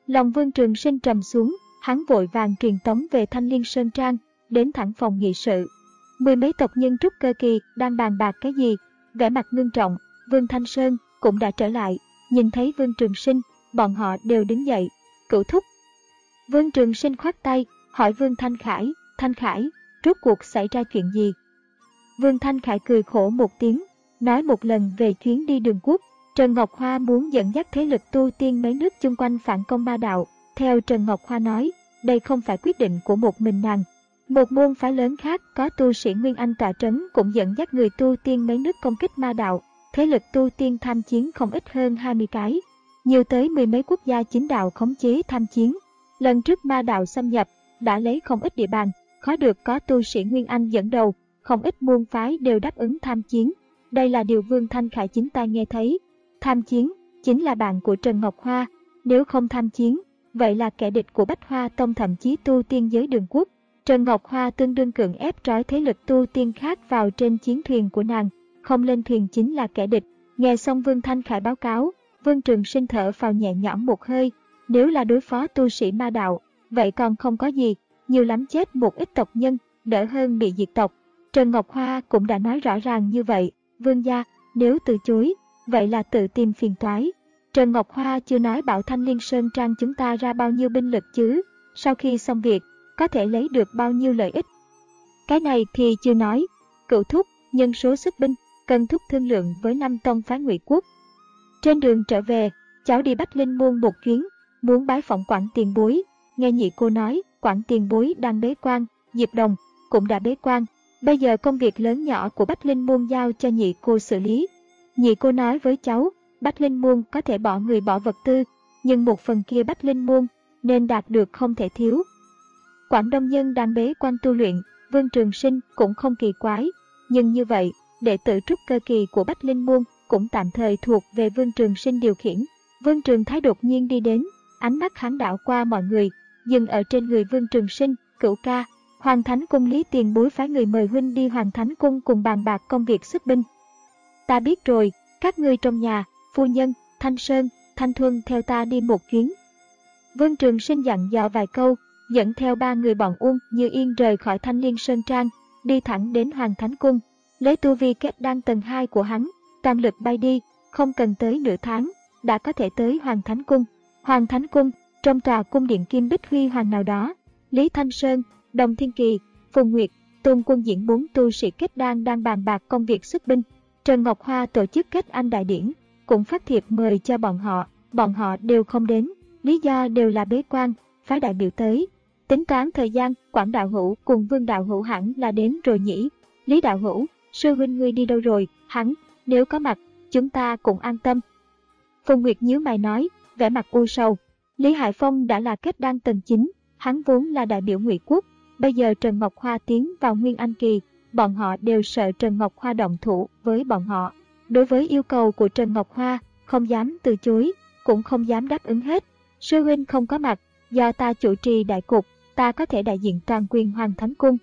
Lòng Vương Trường Sinh trầm xuống, hắn vội vàng truyền tống về Thanh Liên Sơn Trang, đến thẳng phòng nghị sự. Mười mấy tộc nhân trúc cơ kỳ đang bàn bạc cái gì, vẻ mặt ngưng trọng. Vương Thanh Sơn cũng đã trở lại, nhìn thấy Vương Trường Sinh, bọn họ đều đứng dậy. Cửu thúc. Vương Trường Sinh khoát tay, hỏi Vương Thanh Khải, Thanh Khải, rốt cuộc xảy ra chuyện gì? Vương Thanh Khải cười khổ một tiếng, nói một lần về chuyến đi Đường Quốc. Trần Ngọc Hoa muốn dẫn dắt thế lực tu tiên mấy nước chung quanh phản công ma đạo. Theo Trần Ngọc Hoa nói, đây không phải quyết định của một mình nàng. Một môn phái lớn khác có tu sĩ Nguyên Anh tọa trấn cũng dẫn dắt người tu tiên mấy nước công kích ma đạo. Thế lực tu tiên tham chiến không ít hơn hai mươi cái, nhiều tới mười mấy quốc gia chính đạo khống chế tham chiến. Lần trước ma đạo xâm nhập, đã lấy không ít địa bàn, khó được có tu sĩ Nguyên Anh dẫn đầu, không ít môn phái đều đáp ứng tham chiến. Đây là điều Vương Thanh Khải chính tai nghe thấy. Tham chiến chính là bạn của Trần Ngọc Hoa, nếu không tham chiến, vậy là kẻ địch của Bách Hoa Tông, thậm chí tu tiên giới Đường Quốc. Trần Ngọc Hoa tương đương cưỡng ép trói thế lực tu tiên khác vào trên chiến thuyền của nàng, không lên thuyền chính là kẻ địch. Nghe xong Vương Thanh Khải báo cáo, Vương Trường Sinh thở phào nhẹ nhõm một hơi. Nếu là đối phó tu sĩ ma đạo, vậy còn không có gì, nhiều lắm chết một ít tộc nhân, đỡ hơn bị diệt tộc. Trần Ngọc Hoa cũng đã nói rõ ràng như vậy. Vương gia, nếu từ chối, vậy là tự tìm phiền toái. Trần Ngọc Hoa chưa nói bảo Thanh Liên Sơn Trang chúng ta ra bao nhiêu binh lực chứ, sau khi xong việc, có thể lấy được bao nhiêu lợi ích. Cái này thì chưa nói. Cửu thúc, nhân số sức binh, cần thúc thương lượng với năm tông phái Ngụy Quốc. Trên đường trở về, cháu đi Bách Linh Môn một chuyến, muốn bái phỏng Quảng tiền bối. Nghe nhị cô nói, Quảng tiền bối đang bế quan, Diệp Đồng cũng đã bế quan. Bây giờ công việc lớn nhỏ của Bách Linh Môn giao cho nhị cô xử lý. Nhị cô nói với cháu, Bách Linh Môn có thể bỏ người bỏ vật tư, nhưng một phần kia Bách Linh Môn nên đạt được không thể thiếu. Quảng Đông Nhân đang bế quan tu luyện, Vương Trường Sinh cũng không kỳ quái, nhưng như vậy, đệ tử trúc cơ kỳ của Bách Linh Môn cũng tạm thời thuộc về Vương Trường Sinh điều khiển. Vương Trường Thái đột nhiên đi đến, ánh mắt hắn đảo qua mọi người, dừng ở trên người Vương Trường Sinh. Cửu ca, Hoàng Thánh Cung Lý tiền bối phái người mời huynh đi Hoàng Thánh Cung cùng bàn bạc công việc xuất binh. Ta biết rồi, các ngươi trong nhà, phu nhân, Thanh Sơn, Thanh Thuân theo ta đi một chuyến. Vương Trường Sinh dặn dò vài câu, dẫn theo ba người bọn Uông Như Yên rời khỏi Thanh Liên Sơn Trang, đi thẳng đến Hoàng Thánh Cung. Lấy tu vi kết đan tầng hai của hắn, toàn lực bay đi, không cần tới nửa tháng, đã có thể tới Hoàng Thánh Cung. Hoàng Thánh Cung, trong tòa cung điện Kim Bích Huy Hoàng nào đó, Lý Thanh Sơn, Đồng Thiên Kỳ, Phùng Nguyệt, Tôn Quân Diễn bốn tu sĩ kết đan đang bàn bạc công việc xuất binh. Trần Ngọc Hoa tổ chức kết anh đại điển, cũng phát thiệp mời cho bọn họ, bọn họ đều không đến, lý do đều là bế quan, phái đại biểu tới. Tính toán thời gian, Quảng đạo hữu cùng Vương đạo hữu hẳn là đến rồi nhỉ. Lý đạo hữu, sư huynh ngươi đi đâu rồi? Hắn, nếu có mặt, chúng ta cũng an tâm. Phùng Nguyệt nhíu mày nói, vẻ mặt u sầu. Lý Hải Phong đã là kết đan tầng chín, hắn vốn là đại biểu Ngụy Quốc. Bây giờ Trần Ngọc Hoa tiến vào Nguyên Anh kỳ, bọn họ đều sợ Trần Ngọc Hoa động thủ với bọn họ. Đối với yêu cầu của Trần Ngọc Hoa, không dám từ chối, cũng không dám đáp ứng hết. Sư huynh không có mặt, do ta chủ trì đại cục, ta có thể đại diện toàn quyền Hoàng Thánh Cung.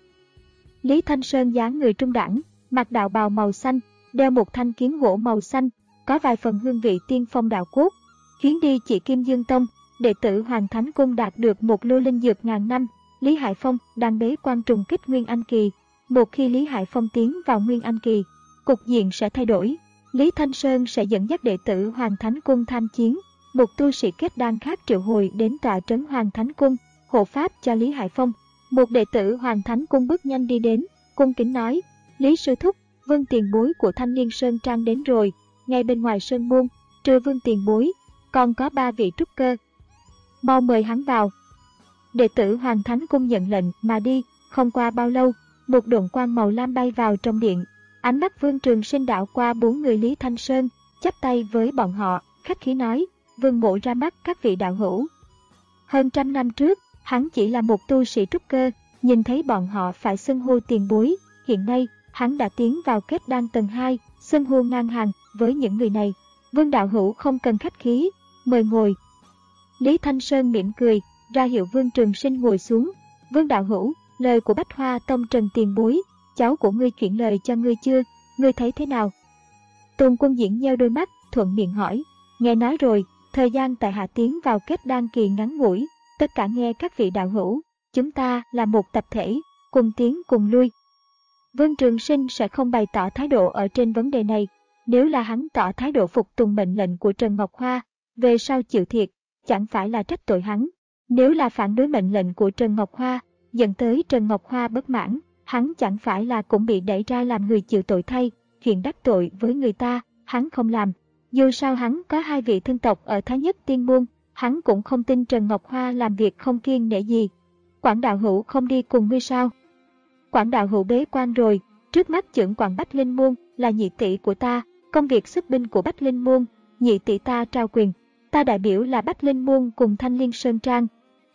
Lý Thanh Sơn dáng người trung đẳng, mặc đạo bào màu xanh, đeo một thanh kiếm gỗ màu xanh, có vài phần hương vị tiên phong đạo cốt. Chuyến đi chỉ Kim Dương Tông, đệ tử Hoàng Thánh Cung đạt được một lô linh dược ngàn năm. Lý Hải Phong đang bế quan trùng kích Nguyên Anh kỳ. Một khi Lý Hải Phong tiến vào Nguyên Anh kỳ, cục diện sẽ thay đổi. Lý Thanh Sơn sẽ dẫn dắt đệ tử Hoàng Thánh Cung tham chiến. Một tu sĩ kết đan khác triệu hồi đến tọa trấn Hoàng Thánh Cung, hộ pháp cho Lý Hải Phong. Một đệ tử Hoàng Thánh Cung bước nhanh đi đến, cung kính nói, Lý sư thúc, Vương tiền bối của Thanh Liên Sơn Trang đến rồi. Ngay bên ngoài sơn môn, trừ Vương tiền bối, còn có ba vị trúc cơ. Mau mời hắn vào. Đệ tử Hoàng Thánh Cung nhận lệnh mà đi, không qua bao lâu, một độn quang màu lam bay vào trong điện. Ánh mắt Vương Trường Sinh đảo qua bốn người Lý Thanh Sơn, chắp tay với bọn họ, khách khí nói, Vương mộ ra mắt các vị đạo hữu. Hơn trăm năm trước, hắn chỉ là một tu sĩ trúc cơ, nhìn thấy bọn họ phải xưng hô tiền bối, hiện nay, hắn đã tiến vào kết đan tầng hai, xưng hô ngang hàng với những người này. Vương đạo hữu không cần khách khí, mời ngồi. Lý Thanh Sơn mỉm cười, ra hiệu Vương Trường Sinh ngồi xuống. Vương đạo hữu, lời của Bách Hoa Tông Trần tiền bối, cháu của ngươi chuyển lời cho ngươi chưa, ngươi thấy thế nào? Tôn Quân Diễn nheo đôi mắt, thuận miệng hỏi, nghe nói rồi, Thời gian tại hạ tiến vào kết đan kỳ ngắn ngủi, tất cả nghe các vị đạo hữu, chúng ta là một tập thể, cùng tiến cùng lui. Vương Trường Sinh sẽ không bày tỏ thái độ ở trên vấn đề này. Nếu là hắn tỏ thái độ phục tùng mệnh lệnh của Trần Ngọc Hoa, về sau chịu thiệt, chẳng phải là trách tội hắn. Nếu là phản đối mệnh lệnh của Trần Ngọc Hoa, dẫn tới Trần Ngọc Hoa bất mãn, hắn chẳng phải là cũng bị đẩy ra làm người chịu tội thay. Chuyện đắc tội với người ta, hắn không làm. Dù sao hắn có hai vị thân tộc ở Thái Nhất Tiên Môn, hắn cũng không tin Trần Ngọc Hoa làm việc không kiêng nể gì. Quản đạo hữu không đi cùng ngươi sao? Quản đạo hữu bế quan rồi, trước mắt chưởng quản Bách Linh Môn là nhị tỷ của ta, công việc xuất binh của Bách Linh Môn, nhị tỷ ta trao quyền, ta đại biểu là Bách Linh Môn cùng Thanh Liên Sơn Trang.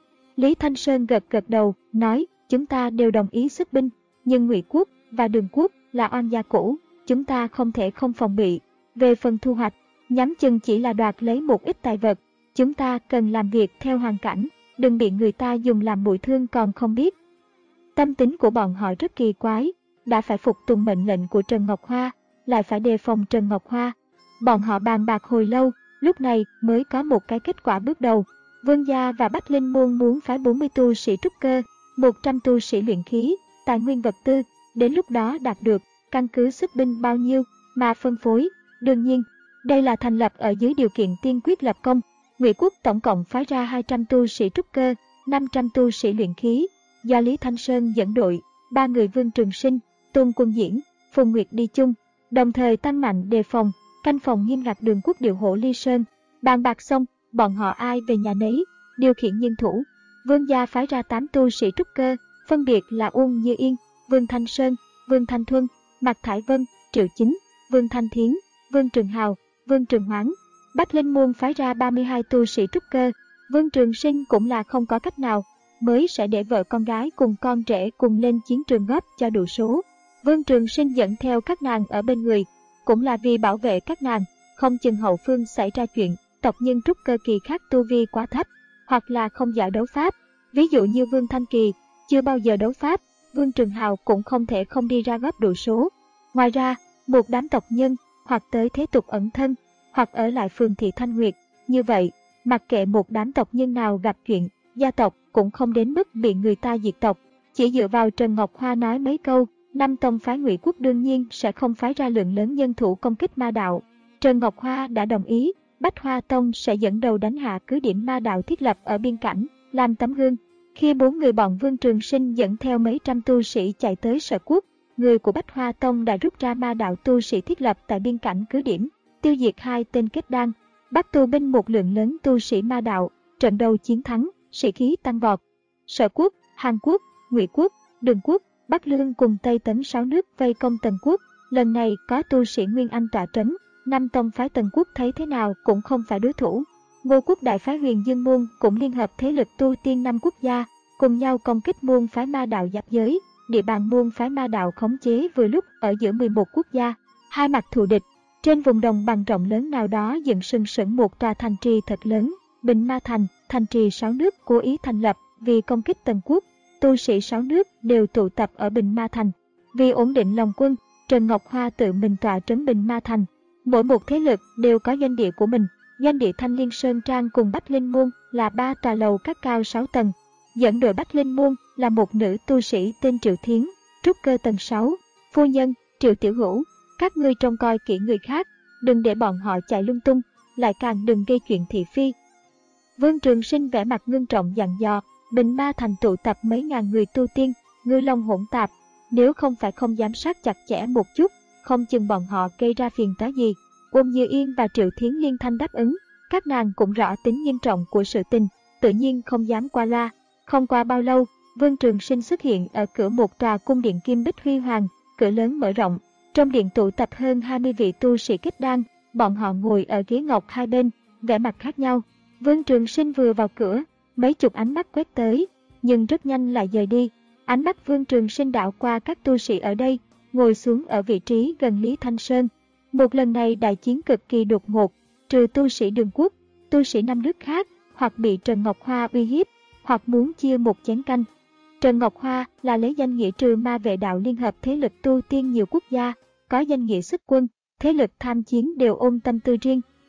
Lý Thanh Sơn gật gật đầu, nói, chúng ta đều đồng ý xuất binh, nhưng Ngụy Quốc và Đường Quốc là oan gia cũ, chúng ta không thể không phòng bị. Về phần thu hoạch, nhắm chừng chỉ là đoạt lấy một ít tài vật, chúng ta cần làm việc theo hoàn cảnh, đừng bị người ta dùng làm mùi thương còn không biết. Tâm tính của bọn họ rất kỳ quái, đã phải phục tùng mệnh lệnh của Trần Ngọc Hoa, lại phải đề phòng Trần Ngọc Hoa. Bọn họ bàn bạc hồi lâu, lúc này mới có một cái kết quả bước đầu. Vương gia và Bách Linh Môn muốn phái bốn mươi tu sĩ trúc cơ, một trăm tu sĩ luyện khí, tài nguyên vật tư, đến lúc đó đạt được, căn cứ xuất binh bao nhiêu mà phân phối. Đương nhiên, đây là thành lập ở dưới điều kiện tiên quyết lập công. Ngụy Quốc tổng cộng phái ra hai trăm tu sĩ trúc cơ, năm trăm tu sĩ luyện khí, do Lý Thanh Sơn dẫn đội, ba người Vương Trường Sinh, Tôn Quân Diễn, Phùng Nguyệt đi chung, đồng thời tăng mạnh đề phòng, canh phòng nghiêm ngặt Đường Quốc điều hộ Ly Sơn. Bàn bạc xong, bọn họ ai về nhà nấy, điều khiển nhân thủ. Vương gia phái ra tám tu sĩ trúc cơ, phân biệt là Uông Như Yên, Vương Thanh Sơn, Vương Thanh Thuân, Mạc Thải Vân, Triệu Chính, Vương Thanh Thiến, Vương Trường Hào, Vương Trường Hoáng. Bách Linh Môn phái ra ba mươi hai tu sĩ trúc cơ. Vương Trường Sinh cũng là không có cách nào, mới sẽ để vợ con gái cùng con rể cùng lên chiến trường góp cho đủ số. Vương Trường Sinh dẫn theo các nàng ở bên người, cũng là vì bảo vệ các nàng, không chừng hậu phương xảy ra chuyện, tộc nhân trúc cơ kỳ khác tu vi quá thấp, hoặc là không giỏi đấu pháp. Ví dụ như Vương Thanh Kỳ, chưa bao giờ đấu pháp, Vương Trường Hào cũng không thể không đi ra góp đủ số. Ngoài ra, một đám tộc nhân, hoặc tới thế tục ẩn thân, hoặc ở lại phường Thị Thanh Nguyệt. Như vậy, mặc kệ một đám tộc nhân nào gặp chuyện, gia tộc cũng không đến mức bị người ta diệt tộc. Chỉ dựa vào Trần Ngọc Hoa nói mấy câu, năm tông phái Ngụy Quốc đương nhiên sẽ không phái ra lượng lớn nhân thủ công kích ma đạo. Trần Ngọc Hoa đã đồng ý, Bách Hoa Tông sẽ dẫn đầu đánh hạ cứ điểm ma đạo thiết lập ở biên cảnh, làm tấm gương. Khi bốn người bọn Vương Trường Sinh dẫn theo mấy trăm tu sĩ chạy tới Sở Quốc, người của Bách Hoa Tông đã rút ra ma đạo tu sĩ thiết lập tại biên cảnh cứ điểm, tiêu diệt hai tên kết đan, bắt tù binh một lượng lớn tu sĩ ma đạo. Trận đấu chiến thắng, sĩ khí tăng vọt. Sở Quốc, Hàn Quốc, Ngụy Quốc, Đường Quốc, Bắc Lương cùng Tây Tấn sáu nước vây công Tần Quốc. Lần này có tu sĩ Nguyên Anh tọa trấn, năm tông phái Tần Quốc thấy thế nào cũng không phải đối thủ. Ngô Quốc đại phái Huyền Dương Môn cũng liên hợp thế lực tu tiên năm quốc gia, cùng nhau công kích môn phái ma đạo giáp giới. Địa bàn môn phái ma đạo khống chế vừa lúc ở giữa mười một quốc gia, hai mặt thù địch. Trên vùng đồng bằng rộng lớn nào đó dựng sừng sững một tòa thành trì thật lớn, Bình Ma Thành, thành trì sáu nước cố ý thành lập vì công kích Tần Quốc. Tu sĩ sáu nước đều tụ tập ở Bình Ma Thành. Vì ổn định lòng quân, Trần Ngọc Hoa tự mình tọa trấn Bình Ma Thành. Mỗi một thế lực đều có doanh địa của mình. Doanh địa Thanh Liên Sơn Trang cùng Bách Linh Môn là ba tòa lầu các cao sáu tầng. Dẫn đội Bách Linh Môn là một nữ tu sĩ tên Triệu Thiến, trúc cơ tầng sáu. Phu nhân, Triệu Tiểu Hữu, các ngươi trông coi kỹ người khác, đừng để bọn họ chạy lung tung, lại càng đừng gây chuyện thị phi. Vương Trường Sinh vẻ mặt ngưng trọng dặn dò. Bình Ma Thành tụ tập mấy ngàn người tu tiên, ngư long hỗn tạp, nếu không phải không giám sát chặt chẽ một chút, không chừng bọn họ gây ra phiền toái gì. Uông Như Yên và Triệu Thiến liên thanh đáp ứng, các nàng cũng rõ tính nghiêm trọng của sự tình, tự nhiên không dám qua loa. Không qua bao lâu, Vương Trường Sinh xuất hiện ở cửa một tòa cung điện kim bích huy hoàng, cửa lớn mở rộng, trong điện tụ tập hơn hai mươi vị tu sĩ kết đan, bọn họ ngồi ở ghế ngọc hai bên, vẻ mặt khác nhau. Vương Trường Sinh vừa vào cửa, mấy chục ánh mắt quét tới, nhưng rất nhanh lại dời đi. Ánh mắt Vương Trường Sinh đảo qua các tu sĩ ở đây, ngồi xuống ở vị trí gần Lý Thanh Sơn. Một lần này đại chiến cực kỳ đột ngột, trừ tu sĩ Đường Quốc, tu sĩ năm nước khác hoặc bị Trần Ngọc Hoa uy hiếp, hoặc muốn chia một chén canh. Trần Ngọc Hoa là lấy danh nghĩa trừ ma vệ đạo liên hợp thế lực tu tiên nhiều quốc gia, có danh nghĩa xuất quân, thế lực tham chiến đều ôm tâm tư riêng,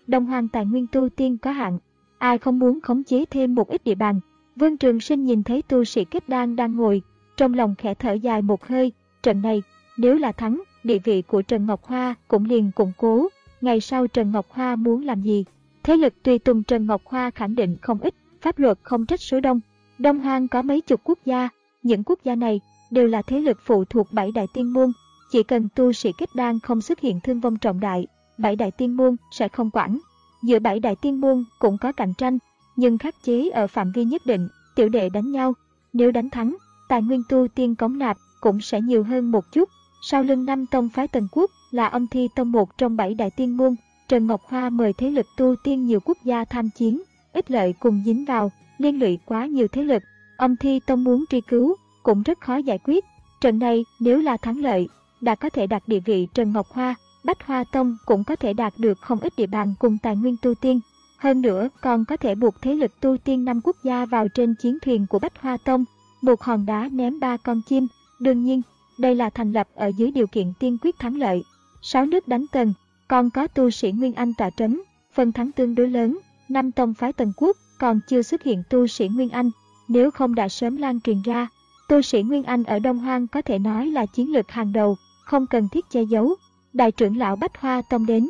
Đông Hoang tài nguyên tu tiên có hạn, ai không muốn khống chế thêm một ít địa bàn. Vương Trường Sinh nhìn thấy tu sĩ kết đan đang ngồi, trong lòng khẽ thở dài một hơi. Trận này, nếu là thắng, địa vị của Trần Ngọc Hoa cũng liền củng cố. Ngày sau Trần Ngọc Hoa muốn làm gì, thế lực tùy tùng Trần Ngọc Hoa khẳng định không ít, pháp luật không trách số đông. Đông Hoang có mấy chục quốc gia, những quốc gia này đều là thế lực phụ thuộc bảy đại tiên môn. Chỉ cần tu sĩ kết đan không xuất hiện thương vong trọng đại, bảy đại tiên môn sẽ không quản. Giữa bảy đại tiên môn cũng có cạnh tranh, nhưng khắc chế ở phạm vi nhất định, tiểu đệ đánh nhau. Nếu đánh thắng, tài nguyên tu tiên cống nạp cũng sẽ nhiều hơn một chút. Sau lưng năm tông phái Tần Quốc là Âm Thi Tông, một trong bảy đại tiên môn. Trần Ngọc Hoa mời thế lực tu tiên nhiều quốc gia tham chiến, ích lợi cùng dính vào, liên lụy quá nhiều thế lực. Âm Thi Tông muốn truy cứu cũng rất khó giải quyết. Trận này nếu là thắng lợi, đã có thể đạt địa vị Trần Ngọc Hoa. Bách Hoa Tông cũng có thể đạt được không ít địa bàn cùng tài nguyên tu tiên. Hơn nữa còn có thể buộc thế lực tu tiên năm quốc gia vào trên chiến thuyền của Bách Hoa Tông. Một hòn đá ném ba con chim. Đương nhiên, đây là thành lập ở dưới điều kiện tiên quyết thắng lợi. Sáu nước đánh Tần, còn có tu sĩ Nguyên Anh tọa trấn, phần thắng tương đối lớn. Năm tông phái Tần Quốc còn chưa xuất hiện tu sĩ Nguyên Anh, nếu không đã sớm lan truyền ra. Tu sĩ Nguyên Anh ở Đông Hoang có thể nói là chiến lược hàng đầu, không cần thiết che giấu. Đại trưởng lão Bách Hoa Tông đến.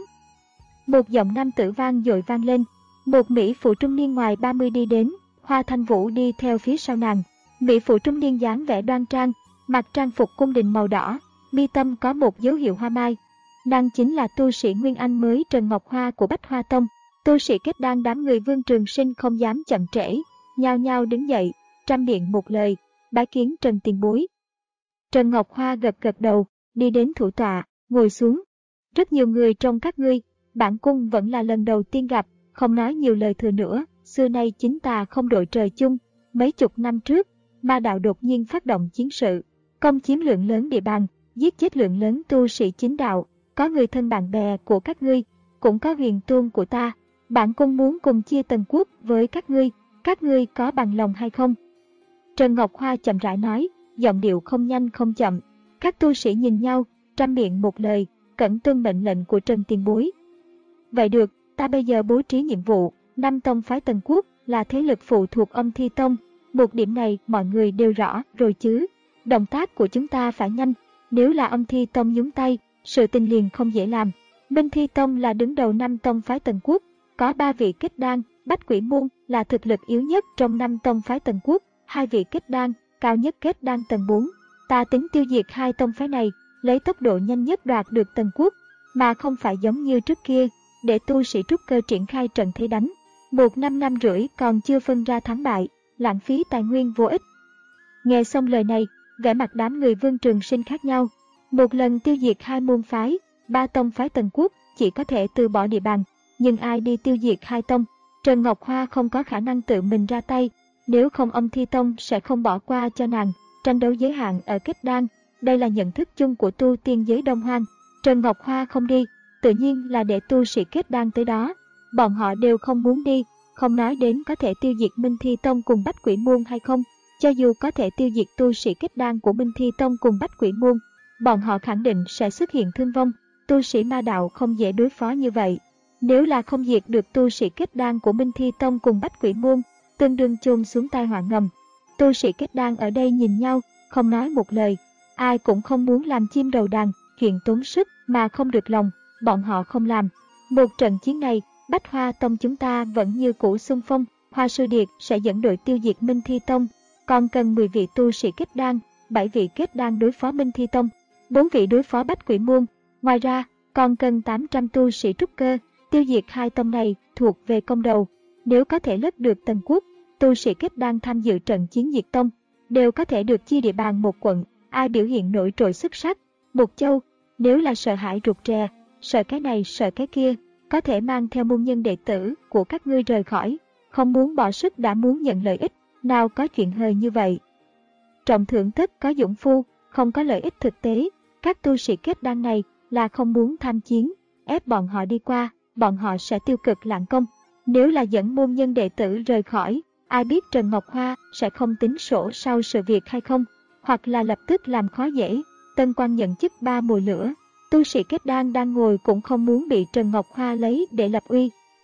Một giọng nam tử vang dội vang lên. Một mỹ phụ trung niên ngoài ba mươi đi đến, Hoa Thanh Vũ đi theo phía sau nàng. Mỹ phụ trung niên dáng vẻ đoan trang, mặc trang phục cung đình màu đỏ, mi tâm có một dấu hiệu hoa mai. Nàng chính là tu sĩ Nguyên Anh mới Trần Ngọc Hoa của Bách Hoa Tông. Tu sĩ kết đan đám người Vương Trường Sinh không dám chậm trễ, nhao nhao đứng dậy, trăm miệng một lời, bái kiến Trần tiền bối. Trần Ngọc Hoa gật gật đầu, đi đến thủ tọa, ngồi xuống. Rất nhiều người trong các ngươi, bản cung vẫn là lần đầu tiên gặp, không nói nhiều lời thừa nữa. Xưa nay chính ta không đội trời chung. Mấy chục năm trước, ma đạo đột nhiên phát động chiến sự, công chiếm lượng lớn địa bàn, giết chết lượng lớn tu sĩ chính đạo. Có người thân bạn bè của các ngươi, cũng có huyền tôn của ta. Bản cung muốn cùng chia Tần Quốc với các ngươi, các ngươi có bằng lòng hay không? Trần Ngọc Hoa chậm rãi nói, giọng điệu không nhanh không chậm. Các tu sĩ nhìn nhau, trăm miệng một lời, cẩn tuân mệnh lệnh của Trần tiền bối. Vậy được, ta bây giờ bố trí nhiệm vụ. Năm tông phái Tần Quốc là thế lực phụ thuộc Âm Thi Tông. Một điểm này mọi người đều rõ rồi chứ. Động tác của chúng ta phải nhanh. Nếu là Âm Thi Tông nhúng tay, sự tình liền không dễ làm. Minh Thi Tông là đứng đầu năm tông phái Tần Quốc, có ba vị kết đan. Bách Quỷ Môn là thực lực yếu nhất trong năm tông phái Tần Quốc, hai vị kết đan, cao nhất kết đan tầng bốn. Ta tính tiêu diệt hai tông phái này, lấy tốc độ nhanh nhất đoạt được Tần Quốc, mà không phải giống như trước kia, để tu sĩ trúc cơ triển khai trận thế đánh. Một năm năm rưỡi còn chưa phân ra thắng bại, lãng phí tài nguyên vô ích. Nghe xong lời này, vẻ mặt đám người Vương Trường Sinh khác nhau. Một lần tiêu diệt hai môn phái, ba tông phái Tần Quốc chỉ có thể từ bỏ địa bàn, nhưng ai đi tiêu diệt hai tông? Trần Ngọc Hoa không có khả năng tự mình ra tay, nếu không Âm Thi Tông sẽ không bỏ qua cho nàng. Tranh đấu giới hạn ở kết đan, đây là nhận thức chung của tu tiên giới Đông Hoang. Trần Ngọc Hoa không đi, tự nhiên là để tu sĩ kết đan tới đó. Bọn họ đều không muốn đi, không nói đến có thể tiêu diệt Minh Thi Tông cùng Bách Quỷ Môn hay không. Cho dù có thể tiêu diệt tu sĩ kết đan của Minh Thi Tông cùng Bách Quỷ Môn, bọn họ khẳng định sẽ xuất hiện thương vong. Tu sĩ ma đạo không dễ đối phó như vậy. Nếu là không diệt được tu sĩ kết đan của Minh Thi Tông cùng Bách Quỷ Môn, tương đương chôn xuống tai họa ngầm. Tu sĩ kết đan ở đây nhìn nhau, không nói một lời. Ai cũng không muốn làm chim đầu đàn, chuyện tốn sức mà không được lòng, bọn họ không làm. Một trận chiến này, Bách Hoa Tông chúng ta vẫn như cũ xung phong. Hoa Sư Điệt sẽ dẫn đội tiêu diệt Minh Thi Tông, còn cần mười vị tu sĩ kết đan, bảy vị kết đan đối phó Minh Thi Tông, bốn vị đối phó Bách Quỷ Môn. Ngoài ra, còn cần tám trăm tu sĩ trúc cơ. Tiêu diệt hai tông này thuộc về công đầu. Nếu có thể lấp được Tần Quốc, tu sĩ kết đan tham dự trận chiến diệt tông đều có thể được chia địa bàn một quận. Ai biểu hiện nổi trội xuất sắc, một châu. Nếu là sợ hãi rụt rè, sợ cái này sợ cái kia, có thể mang theo môn nhân đệ tử của các ngươi rời khỏi. Không muốn bỏ sức đã muốn nhận lợi ích, nào có chuyện hời như vậy. Trọng thưởng tất có dũng phu, không có lợi ích thực tế. Các tu sĩ kết đan này là không muốn tham chiến, ép bọn họ đi qua, bọn họ sẽ tiêu cực lãng công. Nếu là dẫn môn nhân đệ tử rời khỏi, ai biết Trần Ngọc Hoa sẽ không tính sổ sau sự việc hay không, hoặc là lập tức làm khó dễ. Tân quan nhận chức ba mùi lửa, tu sĩ kết đan đang ngồi cũng không muốn bị Trần Ngọc Hoa lấy để lập uy.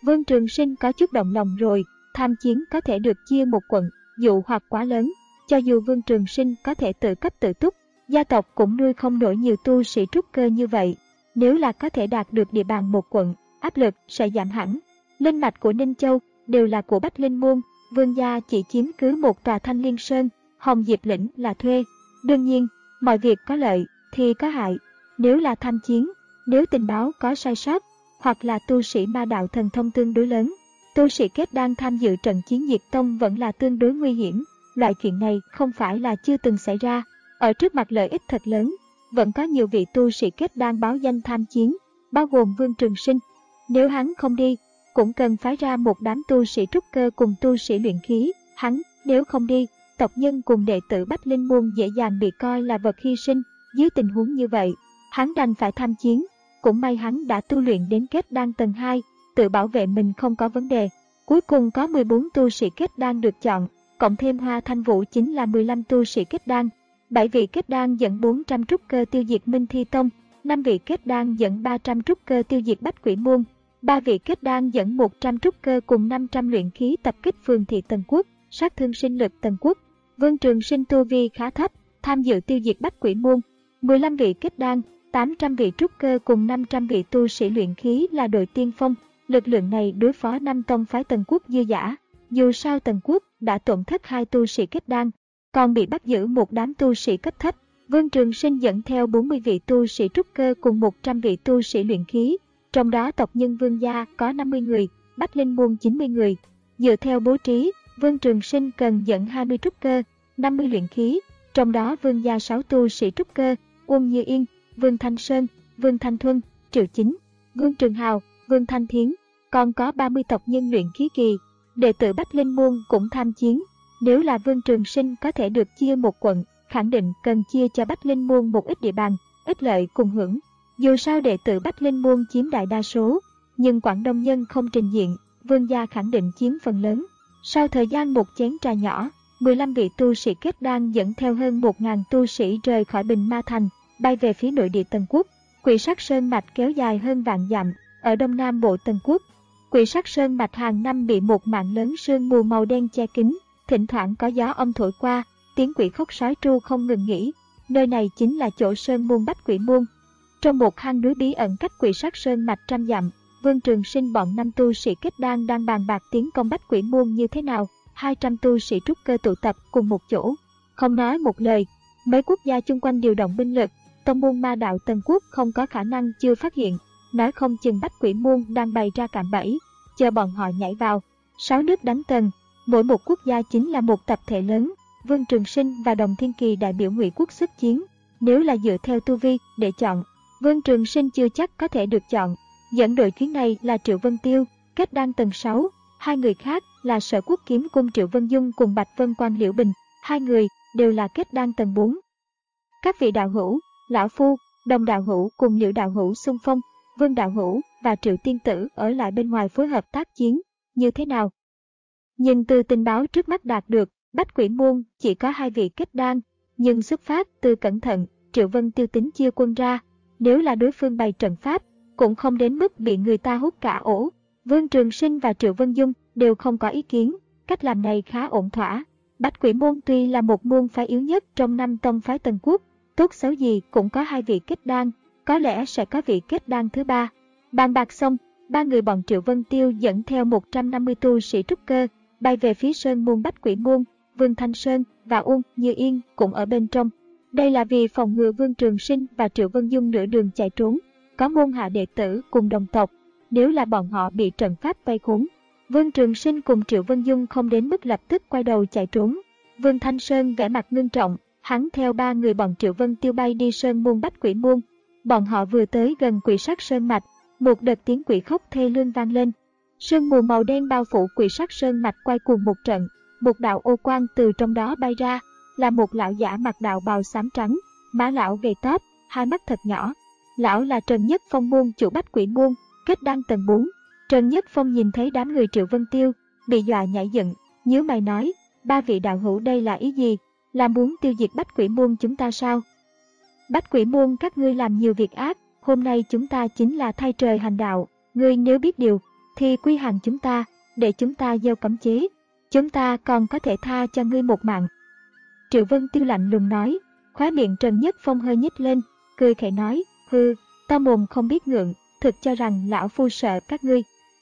Vương Trường Sinh có chút động lòng rồi, tham chiến có thể được chia một quận, dụ hoặc quá lớn. Cho dù Vương Trường Sinh có thể tự cấp tự túc, gia tộc cũng nuôi không nổi nhiều tu sĩ trúc cơ như vậy. Nếu là có thể đạt được địa bàn một quận, áp lực sẽ giảm hẳn. Linh mạch của Ninh Châu đều là của Bách Linh Môn, Vương gia chỉ chiếm cứ một tòa Thanh Liên Sơn, Hồng Diệp Lĩnh là thuê. Đương nhiên, mọi việc có lợi thì có hại. Nếu là tham chiến, nếu tình báo có sai sót, hoặc là tu sĩ ma đạo thần thông tương đối lớn, tu sĩ kết đan tham dự trận chiến diệt tông vẫn là tương đối nguy hiểm. Loại chuyện này không phải là chưa từng xảy ra. Ở trước mặt lợi ích thật lớn, vẫn có nhiều vị tu sĩ kết đan báo danh tham chiến, bao gồm Vương Trường Sinh. Nếu hắn không đi, cũng cần phái ra một đám tu sĩ trúc cơ cùng tu sĩ luyện khí. Hắn nếu không đi, tộc nhân cùng đệ tử Bách Linh Môn dễ dàng bị coi là vật hy sinh. Dưới tình huống như vậy, hắn đành phải tham chiến. Cũng may hắn đã tu luyện đến kết đan tầng hai, tự bảo vệ mình không có vấn đề. Cuối cùng có mười bốn tu sĩ kết đan được chọn, cộng thêm Hoa Thanh Vũ chính là mười lăm tu sĩ kết đan. bảy vị kết đan dẫn bốn trăm trúc cơ tiêu diệt Minh Thi Tông, năm vị kết đan dẫn ba trăm trúc cơ tiêu diệt Bách Quỷ Môn, ba vị kết đan dẫn một trăm trúc cơ cùng năm trăm luyện khí tập kích phường thị Tần Quốc, sát thương sinh lực Tần Quốc. Vương Trường Sinh tu vi khá thấp, tham dự tiêu diệt Bách Quỷ Môn. mười lăm vị kết đan, tám trăm vị trúc cơ cùng năm trăm vị tu sĩ luyện khí là đội tiên phong. Lực lượng này đối phó năm tông phái Tần Quốc dư dả. Dù sao Tần Quốc đã tổn thất hai tu sĩ kết đan, còn bị bắt giữ một đám tu sĩ cấp thấp. Vương Trường Sinh dẫn theo bốn mươi vị tu sĩ trúc cơ cùng một trăm vị tu sĩ luyện khí, trong đó tộc nhân Vương gia có năm mươi người, Bách Linh Môn chín mươi người. Dựa theo bố trí, Vương Trường Sinh cần dẫn hai mươi trúc cơ, năm mươi luyện khí, trong đó Vương gia sáu tu sĩ trúc cơ, Uông Như Yên, Vương Thanh Sơn, Vương Thanh Thuân, Triệu Chính, Vương Trường Hào, Vương Thanh Thiến, còn có ba mươi tộc nhân luyện khí kỳ. Đệ tử Bách Linh Môn cũng tham chiến. Nếu là Vương Trường Sinh có thể được chia một quận, khẳng định cần chia cho Bách Linh Môn một ít địa bàn, ích lợi cùng hưởng. Dù sao đệ tử Bách Linh Môn chiếm đại đa số, nhưng Quảng Đông Nhân không trình diện, Vương gia khẳng định chiếm phần lớn. Sau thời gian một chén trà nhỏ, mười lăm vị tu sĩ kết đan dẫn theo hơn một nghìn tu sĩ rời khỏi Bình Ma Thành, bay về phía nội địa Tần Quốc. Quỷ Sắc Sơn mạch kéo dài hơn vạn dặm, ở đông nam bộ Tần Quốc. Quỷ Sắc Sơn mạch hàng năm bị một mảng lớn sương mù màu đen che kín, thỉnh thoảng có gió âm thổi qua, tiếng quỷ khóc sói tru không ngừng nghỉ. Nơi này chính là chỗ Sơn môn Bách Quỷ Môn. Trong một hang núi bí ẩn cách Quỷ Sắc Sơn mạch trăm dặm, Vương Trường Sinh bọn năm tu sĩ kết đan đang bàn bạc tiến công Bách Quỷ Môn như thế nào. hai trăm tu sĩ trúc cơ tụ tập cùng một chỗ, không nói một lời. Mấy quốc gia chung quanh điều động binh lực, tông môn ma đạo Tần Quốc không có khả năng chưa phát hiện, nói không chừng Bách Quỷ Môn đang bày ra cạm bẫy, chờ bọn họ nhảy vào. Sáu nước đánh Tần, mỗi một quốc gia chính là một tập thể lớn. Vương Trường Sinh và Đồng Thiên Kỳ đại biểu Ngụy quốc xuất chiến. Nếu là dựa theo tu vi để chọn, Vương Trường Sinh chưa chắc có thể được chọn. Dẫn đội chuyến này là Triệu Vân Tiêu, kết đan tầng sáu, hai người khác là Sở Quốc Kiếm Cung Triệu Vân Dung cùng Bạch Vân Quan Liễu Bình, hai người đều là kết đan tầng bốn. Các vị đạo hữu, Lão Phu, Đồng đạo hữu cùng Liễu đạo hữu xung phong, Vương đạo hữu và Triệu tiên tử ở lại bên ngoài phối hợp tác chiến, như thế nào? Nhưng từ tình báo trước mắt đạt được, Bách Quỷ Môn chỉ có hai vị kết đan, nhưng xuất phát từ cẩn thận, Triệu Vân Tiêu tính chia quân ra. Nếu là đối phương bày trận pháp, cũng không đến mức bị người ta hút cả ổ. Vương Trường Sinh và Triệu Vân Dung đều không có ý kiến, cách làm này khá ổn thỏa. Bách Quỷ Môn tuy là một môn phái yếu nhất trong năm tông phái Tần Quốc, tốt xấu gì cũng có hai vị kết đan, có lẽ sẽ có vị kết đan thứ ba. Bàn bạc xong, ba người bọn Triệu Vân Tiêu dẫn theo một trăm năm mươi tu sĩ trúc cơ, bay về phía sơn môn Bách Quỷ Môn. Vương Thanh Sơn và Uông Như Yên cũng ở bên trong. Đây là vì phòng ngừa Vương Trường Sinh và Triệu Vân Dung nửa đường chạy trốn, có môn hạ đệ tử cùng đồng tộc. Nếu là bọn họ bị trận pháp vây khốn, Vương Trường Sinh cùng Triệu Vân Dung không đến mức lập tức quay đầu chạy trốn. Vương Thanh Sơn vẻ mặt ngưng trọng, hắn theo ba người bọn Triệu Vân Tiêu bay đi sơn môn Bách Quỷ Môn. Bọn họ vừa tới gần Quỷ Sắc Sơn mạch, một đợt tiếng quỷ khóc thê lương vang lên. Sương mù màu đen bao phủ Quỷ Sắc Sơn mạch quay cuồng một trận, một đạo ô quang từ trong đó bay ra, là một lão giả mặc đạo bào xám trắng, má lão gầy tóp, hai mắt thật nhỏ. Lão là Trần Nhất Phong môn chủ Bách Quỷ Môn, kết đan tầng bốn. Trần Nhất Phong nhìn thấy đám người Triệu Vân Tiêu, bị dọa nhảy dựng, nhíu mày nói, ba vị đạo hữu đây là ý gì, là muốn tiêu diệt Bách Quỷ Môn chúng ta sao? Bách Quỷ Môn các ngươi làm nhiều việc ác, hôm nay chúng ta chính là thay trời hành đạo, ngươi nếu biết điều, thì quy hàng chúng ta, để chúng ta gieo cấm chế. Chúng ta còn có thể tha cho ngươi một mạng. Triệu Vân Tiêu lạnh lùng nói, khóe miệng Trần Nhất Phong hơi nhếch lên, cười khẩy nói, hừ, to mồm không biết ngượng, thực cho rằng lão phu sợ các ngươi.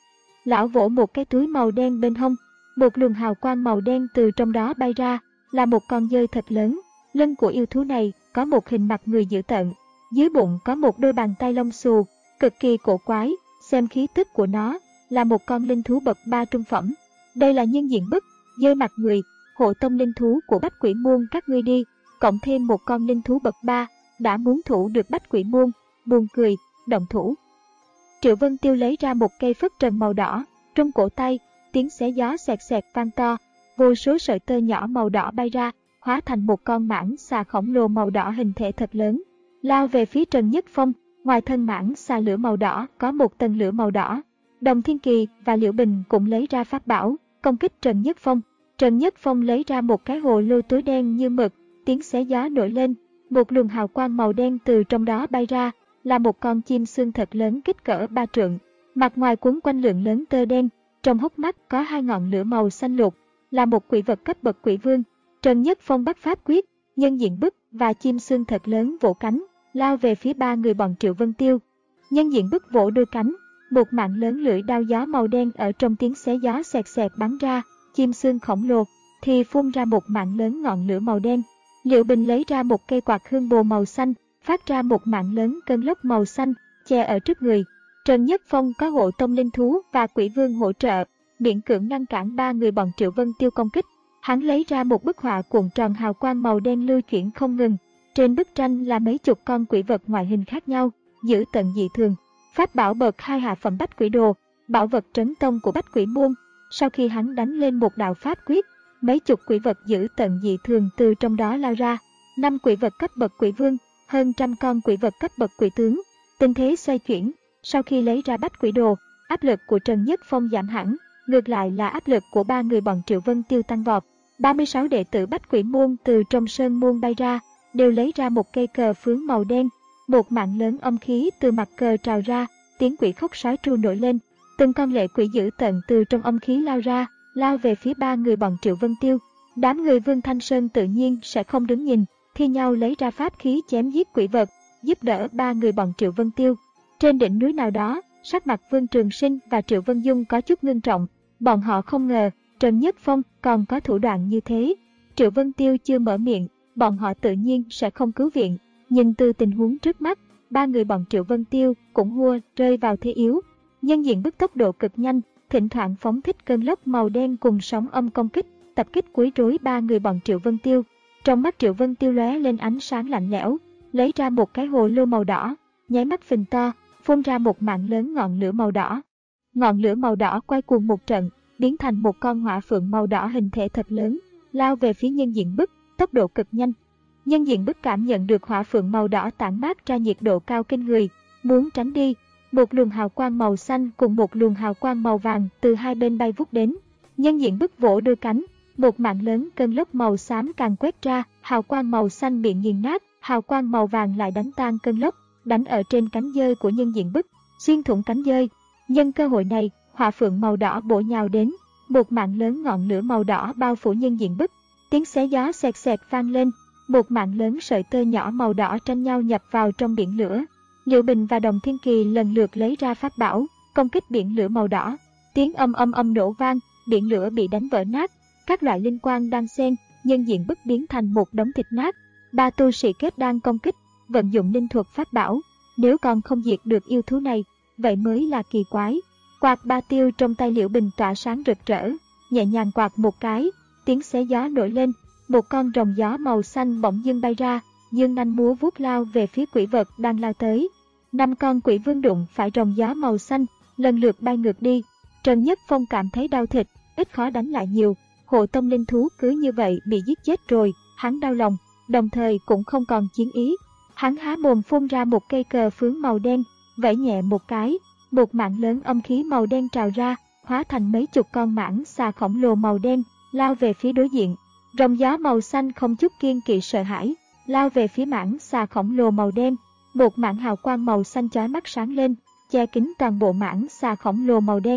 Lão vỗ một cái túi màu đen bên hông, một luồng hào quang màu đen từ trong đó bay ra, là một con dơi thật lớn. Lưng của yêu thú này có một hình mặt người dữ tợn, dưới bụng có một đôi bàn tay lông xù, cực kỳ cổ quái, xem khí tức của nó là một con linh thú bậc ba trung phẩm. Đây là nhân diện bức, dơi mặt người, hộ tông linh thú của Bách Quỷ Môn các ngươi đi, cộng thêm một con linh thú bậc ba, đã muốn thủ được Bách Quỷ Môn, buồn cười, động thủ. Triệu Vân Tiêu lấy ra một cây phất trần màu đỏ, trong cổ tay, tiếng xé gió xẹt xẹt vang to, vô số sợi tơ nhỏ màu đỏ bay ra, hóa thành một con mãng xà khổng lồ màu đỏ hình thể thật lớn, lao về phía Trần Nhất Phong. Ngoài thân mãng xà lửa màu đỏ có một tầng lửa màu đỏ. Đồng Thiên Kỳ và Liễu Bình cũng lấy ra pháp bảo, công kích Trần Nhất Phong. Trần Nhất Phong lấy ra một cái hồ lô tối đen như mực, tiếng xé gió nổi lên, một luồng hào quang màu đen từ trong đó bay ra, là một con chim sương thật lớn kích cỡ ba trượng, mặt ngoài quấn quanh lượng lớn tơ đen, trong hốc mắt có hai ngọn lửa màu xanh lục, là một quỷ vật cấp bậc quỷ vương. Trần Nhất Phong bắt pháp quyết, nhân diện bức và chim sương thật lớn vỗ cánh, lao về phía ba người bọn Triệu Vân Tiêu. Nhân diện bức vỗ đôi cánh, một mạng lớn lưỡi đao gió màu đen ở trong tiếng xé gió xẹt xẹt bắn ra, chim sương khổng lồ thì phun ra một mạng lớn ngọn lửa màu đen. Liễu Bình lấy ra một cây quạt hương bồ màu xanh, phát ra một mạng lớn cơn lốc màu xanh, che ở trước người. Trần Nhất Phong có hộ tông linh thú và quỷ vương hỗ trợ, miễn cưỡng ngăn cản ba người bọn Triệu Vân Tiêu công kích. Hắn lấy ra một bức họa cuộn tròn hào quang màu đen lưu chuyển không ngừng. Trên bức tranh là mấy chục con quỷ vật ngoại hình khác nhau, dữ tợn dị thường. Pháp bảo bậc hai hạ phẩm Bách Quỷ Đồ, bảo vật trấn tông của Bách Quỷ Môn. Sau khi hắn đánh lên một đạo pháp quyết, mấy chục quỷ vật dữ tợn dị thường từ trong đó lao ra. Năm quỷ vật cấp bậc quỷ vương, hơn trăm con quỷ vật cấp bậc quỷ tướng. Tình thế xoay chuyển, sau khi lấy ra Bách Quỷ Đồ, áp lực của Trần Nhất Phong giảm hẳn, ngược lại là áp lực của ba người bọn Triệu Vân Tiêu tăng vọt. ba mươi sáu đệ tử Bách Quỷ Môn từ trong sơn môn bay ra, đều lấy ra một cây cờ phướng màu đen, một mạng lớn âm khí từ mặt cờ trào ra, tiếng quỷ khóc sói tru nổi lên, từng con lệ quỷ dữ tợn từ trong âm khí lao ra, lao về phía ba người bọn Triệu Vân Tiêu. Đám người Vương Thanh Sơn tự nhiên sẽ không đứng nhìn, thi nhau lấy ra pháp khí chém giết quỷ vật, giúp đỡ ba người bọn Triệu Vân Tiêu. Trên đỉnh núi nào đó, sắc mặt Vương Trường Sinh và Triệu Vân Dung có chút ngưng trọng, bọn họ không ngờ Trần Nhất Phong còn có thủ đoạn như thế. Triệu Vân Tiêu chưa mở miệng, bọn họ tự nhiên sẽ không cứu viện, nhưng từ tình huống trước mắt, ba người bọn Triệu Vân Tiêu cũng hua rơi vào thế yếu. Nhân diện bức tốc độ cực nhanh, thỉnh thoảng phóng thích cơn lốc màu đen cùng sóng âm công kích, tập kích quấy rối ba người bọn Triệu Vân Tiêu. Trong mắt Triệu Vân Tiêu lóe lên ánh sáng lạnh lẽo, lấy ra một cái hồ lô màu đỏ, nháy mắt phình to, phun ra một mạng lớn ngọn lửa màu đỏ. Ngọn lửa màu đỏ quay cuồng một trận, biến thành một con hỏa phượng màu đỏ hình thể thật lớn, lao về phía nhân diện bức, tốc độ cực nhanh. Nhân diện bức cảm nhận được hỏa phượng màu đỏ tản mát ra nhiệt độ cao kinh người, muốn tránh đi. Một luồng hào quang màu xanh cùng một luồng hào quang màu vàng từ hai bên bay vút đến. Nhân diện bức vỗ đôi cánh, một mạng lớn cơn lốc màu xám càng quét ra, hào quang màu xanh bị nghiền nát, hào quang màu vàng lại đánh tan cơn lốc, đánh ở trên cánh dơi của nhân diện bức, xuyên thủng cánh dơi. Nhân cơ hội này, hỏa phượng màu đỏ bổ nhào đến, một mạng lớn ngọn lửa màu đỏ bao phủ nhân diện bức, tiếng xé gió xẹt xẹt vang lên, một mạng lớn sợi tơ nhỏ màu đỏ tranh nhau nhập vào trong biển lửa. Liễu Bình và Đồng Thiên Kỳ lần lượt lấy ra pháp bảo, công kích biển lửa màu đỏ. Tiếng âm âm âm nổ vang, biển lửa bị đánh vỡ nát, các loại linh quang đan xen, nhân diện bức biến thành một đống thịt nát. Ba tu sĩ kết đan công kích, vận dụng linh thuật pháp bảo, nếu còn không diệt được yêu thú này, vậy mới là kỳ quái. Quạt ba tiêu trong tay Liễu Bình tỏa sáng rực rỡ, nhẹ nhàng quạt một cái, tiếng xé gió nổi lên, một con rồng gió màu xanh bỗng dưng bay ra, dương nanh múa vuốt lao về phía quỷ vật đang lao tới. Năm con quỷ vương đụng phải rồng gió màu xanh, lần lượt bay ngược đi. Trần Nhất Phong cảm thấy đau thịt, ít khó đánh lại nhiều. Hộ tông linh thú cứ như vậy bị giết chết rồi, hắn đau lòng, đồng thời cũng không còn chiến ý. Hắn há mồm phun ra một cây cờ phướng màu đen, vẫy nhẹ một cái, một mạng lớn âm khí màu đen trào ra, hóa thành mấy chục con mãng xà khổng lồ màu đen, lao về phía đối diện. Rồng gió màu xanh không chút kiêng kỵ sợ hãi, lao về phía mãng xà khổng lồ màu đen. Một mảng hào quang màu xanh chói mắt sáng lên, che kín toàn bộ mãng xà khổng lồ màu đen.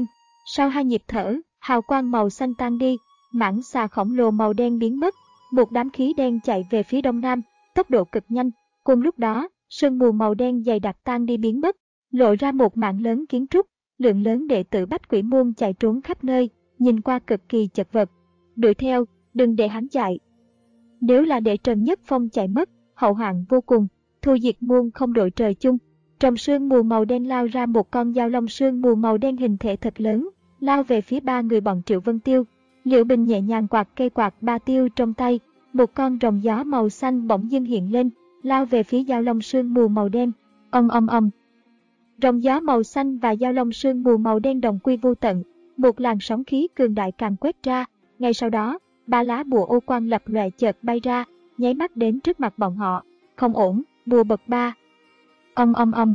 Sau hai nhịp thở, hào quang màu xanh tan đi, mảng xà khổng lồ màu đen biến mất, một đám khí đen chạy về phía đông nam, tốc độ cực nhanh. Cùng lúc đó, sương mù màu đen dày đặc tan đi biến mất, lộ ra một mảng lớn kiến trúc, lượng lớn đệ tử Bách Quỷ Môn chạy trốn khắp nơi, nhìn qua cực kỳ chật vật. Đuổi theo, đừng để hắn chạy. Nếu là để Trần Nhất Phong chạy mất, hậu hoạn vô cùng, thu diệt môn không đội trời chung. Trong sương mù màu đen lao ra một con dao long sương mù màu đen hình thể thật lớn, lao về phía ba người bọn Triệu Vân Tiêu. Liễu Bình nhẹ nhàng quạt cây quạt ba tiêu trong tay, một con rồng gió màu xanh bỗng dưng hiện lên, lao về phía dao long sương mù màu đen. Ong ong ong. Rồng gió màu xanh và dao long sương mù màu đen đồng quy vô tận, một làn sóng khí cường đại càng quét ra. Ngay sau đó, ba lá bùa ô quang lập lòe chợt bay ra, nháy mắt đến trước mặt bọn họ. Không ổn, bùa bậc ba. Ong ong ong.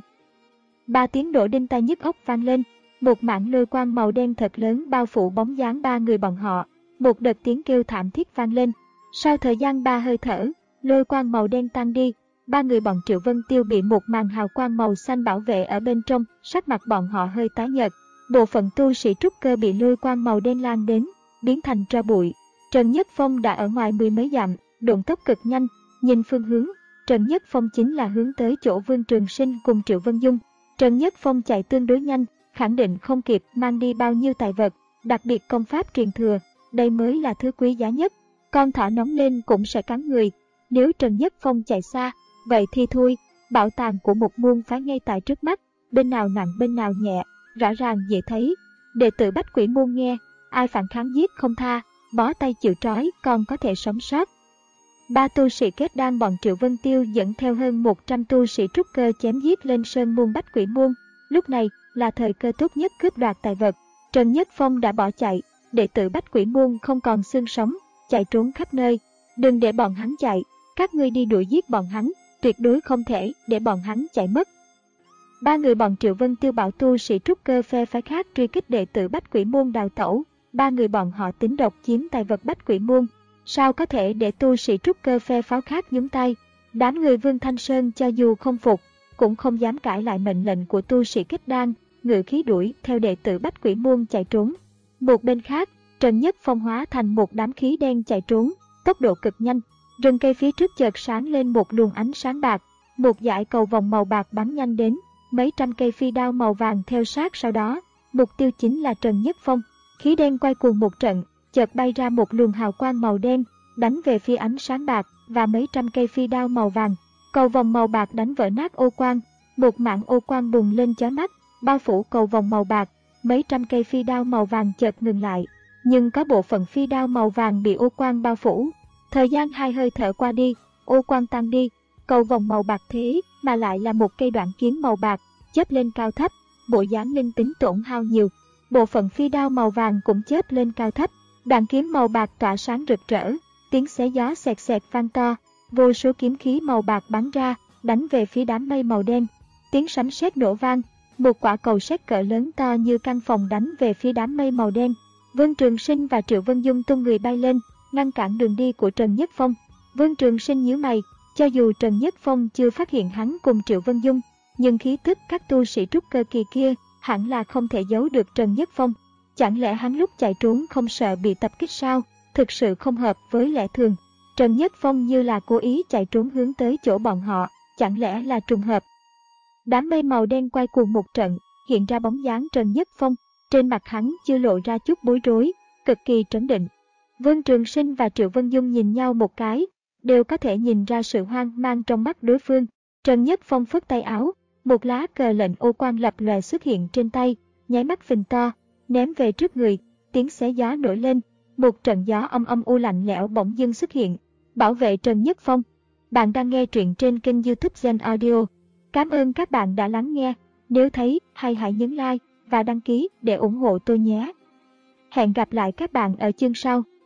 Ba tiếng nổ đinh tai nhức óc vang lên, một mảng lôi quang màu đen thật lớn bao phủ bóng dáng ba người bọn họ. Một đợt tiếng kêu thảm thiết vang lên. Sau thời gian ba hơi thở, lôi quang màu đen tan đi, ba người bọn Triệu Vân Tiêu bị một màn hào quang màu xanh bảo vệ ở bên trong, sắc mặt bọn họ hơi tái nhợt. Bộ phận tu sĩ trúc cơ bị lôi quang màu đen lan đến, biến thành tro bụi. Trần Nhất Phong đã ở ngoài mười mấy dặm, độn tốc cực nhanh, nhìn phương hướng, Trần Nhất Phong chính là hướng tới chỗ Vương Trường Sinh cùng Triệu Vân Dung. Trần Nhất Phong chạy tương đối nhanh, khẳng định không kịp mang đi bao nhiêu tài vật, đặc biệt công pháp truyền thừa, đây mới là thứ quý giá nhất. Con thỏ nóng lên cũng sẽ cắn người, nếu Trần Nhất Phong chạy xa, vậy thì thôi, bảo tàng của một môn phái ngay tại trước mắt, bên nào nặng bên nào nhẹ, rõ ràng dễ thấy. Đệ tử Bách Quỷ Môn nghe, ai phản kháng giết không tha, bó tay chịu trói còn có thể sống sót. Ba tu sĩ kết đan bọn Triệu Vân Tiêu dẫn theo hơn một trăm tu sĩ trúc cơ chém giết lên sơn môn Bách Quỷ Môn. Lúc này là thời cơ tốt nhất cướp đoạt tài vật. Trần Nhất Phong đã bỏ chạy, đệ tử Bách Quỷ Môn không còn xương sống, chạy trốn khắp nơi. Đừng để bọn hắn chạy, các ngươi đi đuổi giết bọn hắn, tuyệt đối không thể để bọn hắn chạy mất. Ba người bọn Triệu Vân Tiêu bảo tu sĩ trúc cơ phe phái khác truy kích đệ tử Bách Quỷ Môn đào tẩu. Ba người bọn họ tính độc chiếm tài vật Bách Quỷ Môn, sao có thể để tu sĩ trúc cơ phe phái khác nhúng tay. Đám người Vương Thanh Sơn cho dù không phục, cũng không dám cãi lại mệnh lệnh của tu sĩ kết đan, ngự khí đuổi theo đệ tử Bách Quỷ Môn chạy trốn. Một bên khác, Trần Nhất Phong hóa thành một đám khí đen chạy trốn, tốc độ cực nhanh. Rừng cây phía trước chợt sáng lên một luồng ánh sáng bạc, một dải cầu vòng màu bạc bắn nhanh đến, mấy trăm cây phi đao màu vàng theo sát sau đó, mục tiêu chính là Trần Nhất Phong. Khí đen quay cuồng một trận, chợt bay ra một luồng hào quang màu đen, đánh về phía ánh sáng bạc và mấy trăm cây phi đao màu vàng. Cầu vòng màu bạc đánh vỡ nát ô quang, một mảng ô quang bùng lên chói mắt, bao phủ cầu vòng màu bạc. Mấy trăm cây phi đao màu vàng chợt ngừng lại, nhưng có bộ phận phi đao màu vàng bị ô quang bao phủ. Thời gian hai hơi thở qua đi, ô quang tan đi, cầu vòng màu bạc thế mà lại là một cây đoạn kiếm màu bạc, chớp lên cao thấp, bộ dáng linh tính tổn hao nhiều. Bộ phận phi đao màu vàng cũng chớp lên cao thấp, đoạn kiếm màu bạc tỏa sáng rực rỡ, tiếng xé gió xẹt xẹt vang to, vô số kiếm khí màu bạc bắn ra, đánh về phía đám mây màu đen. Tiếng sấm sét nổ vang, một quả cầu sét cỡ lớn to như căn phòng đánh về phía đám mây màu đen. Vương Trường Sinh và Triệu Vân Dung tung người bay lên, ngăn cản đường đi của Trần Nhất Phong. Vương Trường Sinh nhíu mày, cho dù Trần Nhất Phong chưa phát hiện hắn cùng Triệu Vân Dung, nhưng khí tức các tu sĩ trúc cơ kỳ kia hẳn là không thể giấu được Trần Nhất Phong. Chẳng lẽ hắn lúc chạy trốn không sợ bị tập kích sao? Thực sự không hợp với lẽ thường. Trần Nhất Phong như là cố ý chạy trốn hướng tới chỗ bọn họ, chẳng lẽ là trùng hợp? Đám mây màu đen quay cuồng một trận, hiện ra bóng dáng Trần Nhất Phong, trên mặt hắn chưa lộ ra chút bối rối, cực kỳ trấn định. Vương Trường Sinh và Triệu Vân Dung nhìn nhau một cái, đều có thể nhìn ra sự hoang mang trong mắt đối phương. Trần Nhất Phong phất tay áo, một lá cờ lệnh ô quang lập lòe xuất hiện trên tay, nháy mắt phình to, ném về trước người, tiếng xé gió nổi lên, một trận gió âm âm u lạnh lẽo bỗng dưng xuất hiện, bảo vệ Trần Nhất Phong. Bạn đang nghe truyện trên kênh YouTube Gen Audio. Cảm ơn các bạn đã lắng nghe, nếu thấy hay hãy nhấn like và đăng ký để ủng hộ tôi nhé. Hẹn gặp lại các bạn ở chương sau.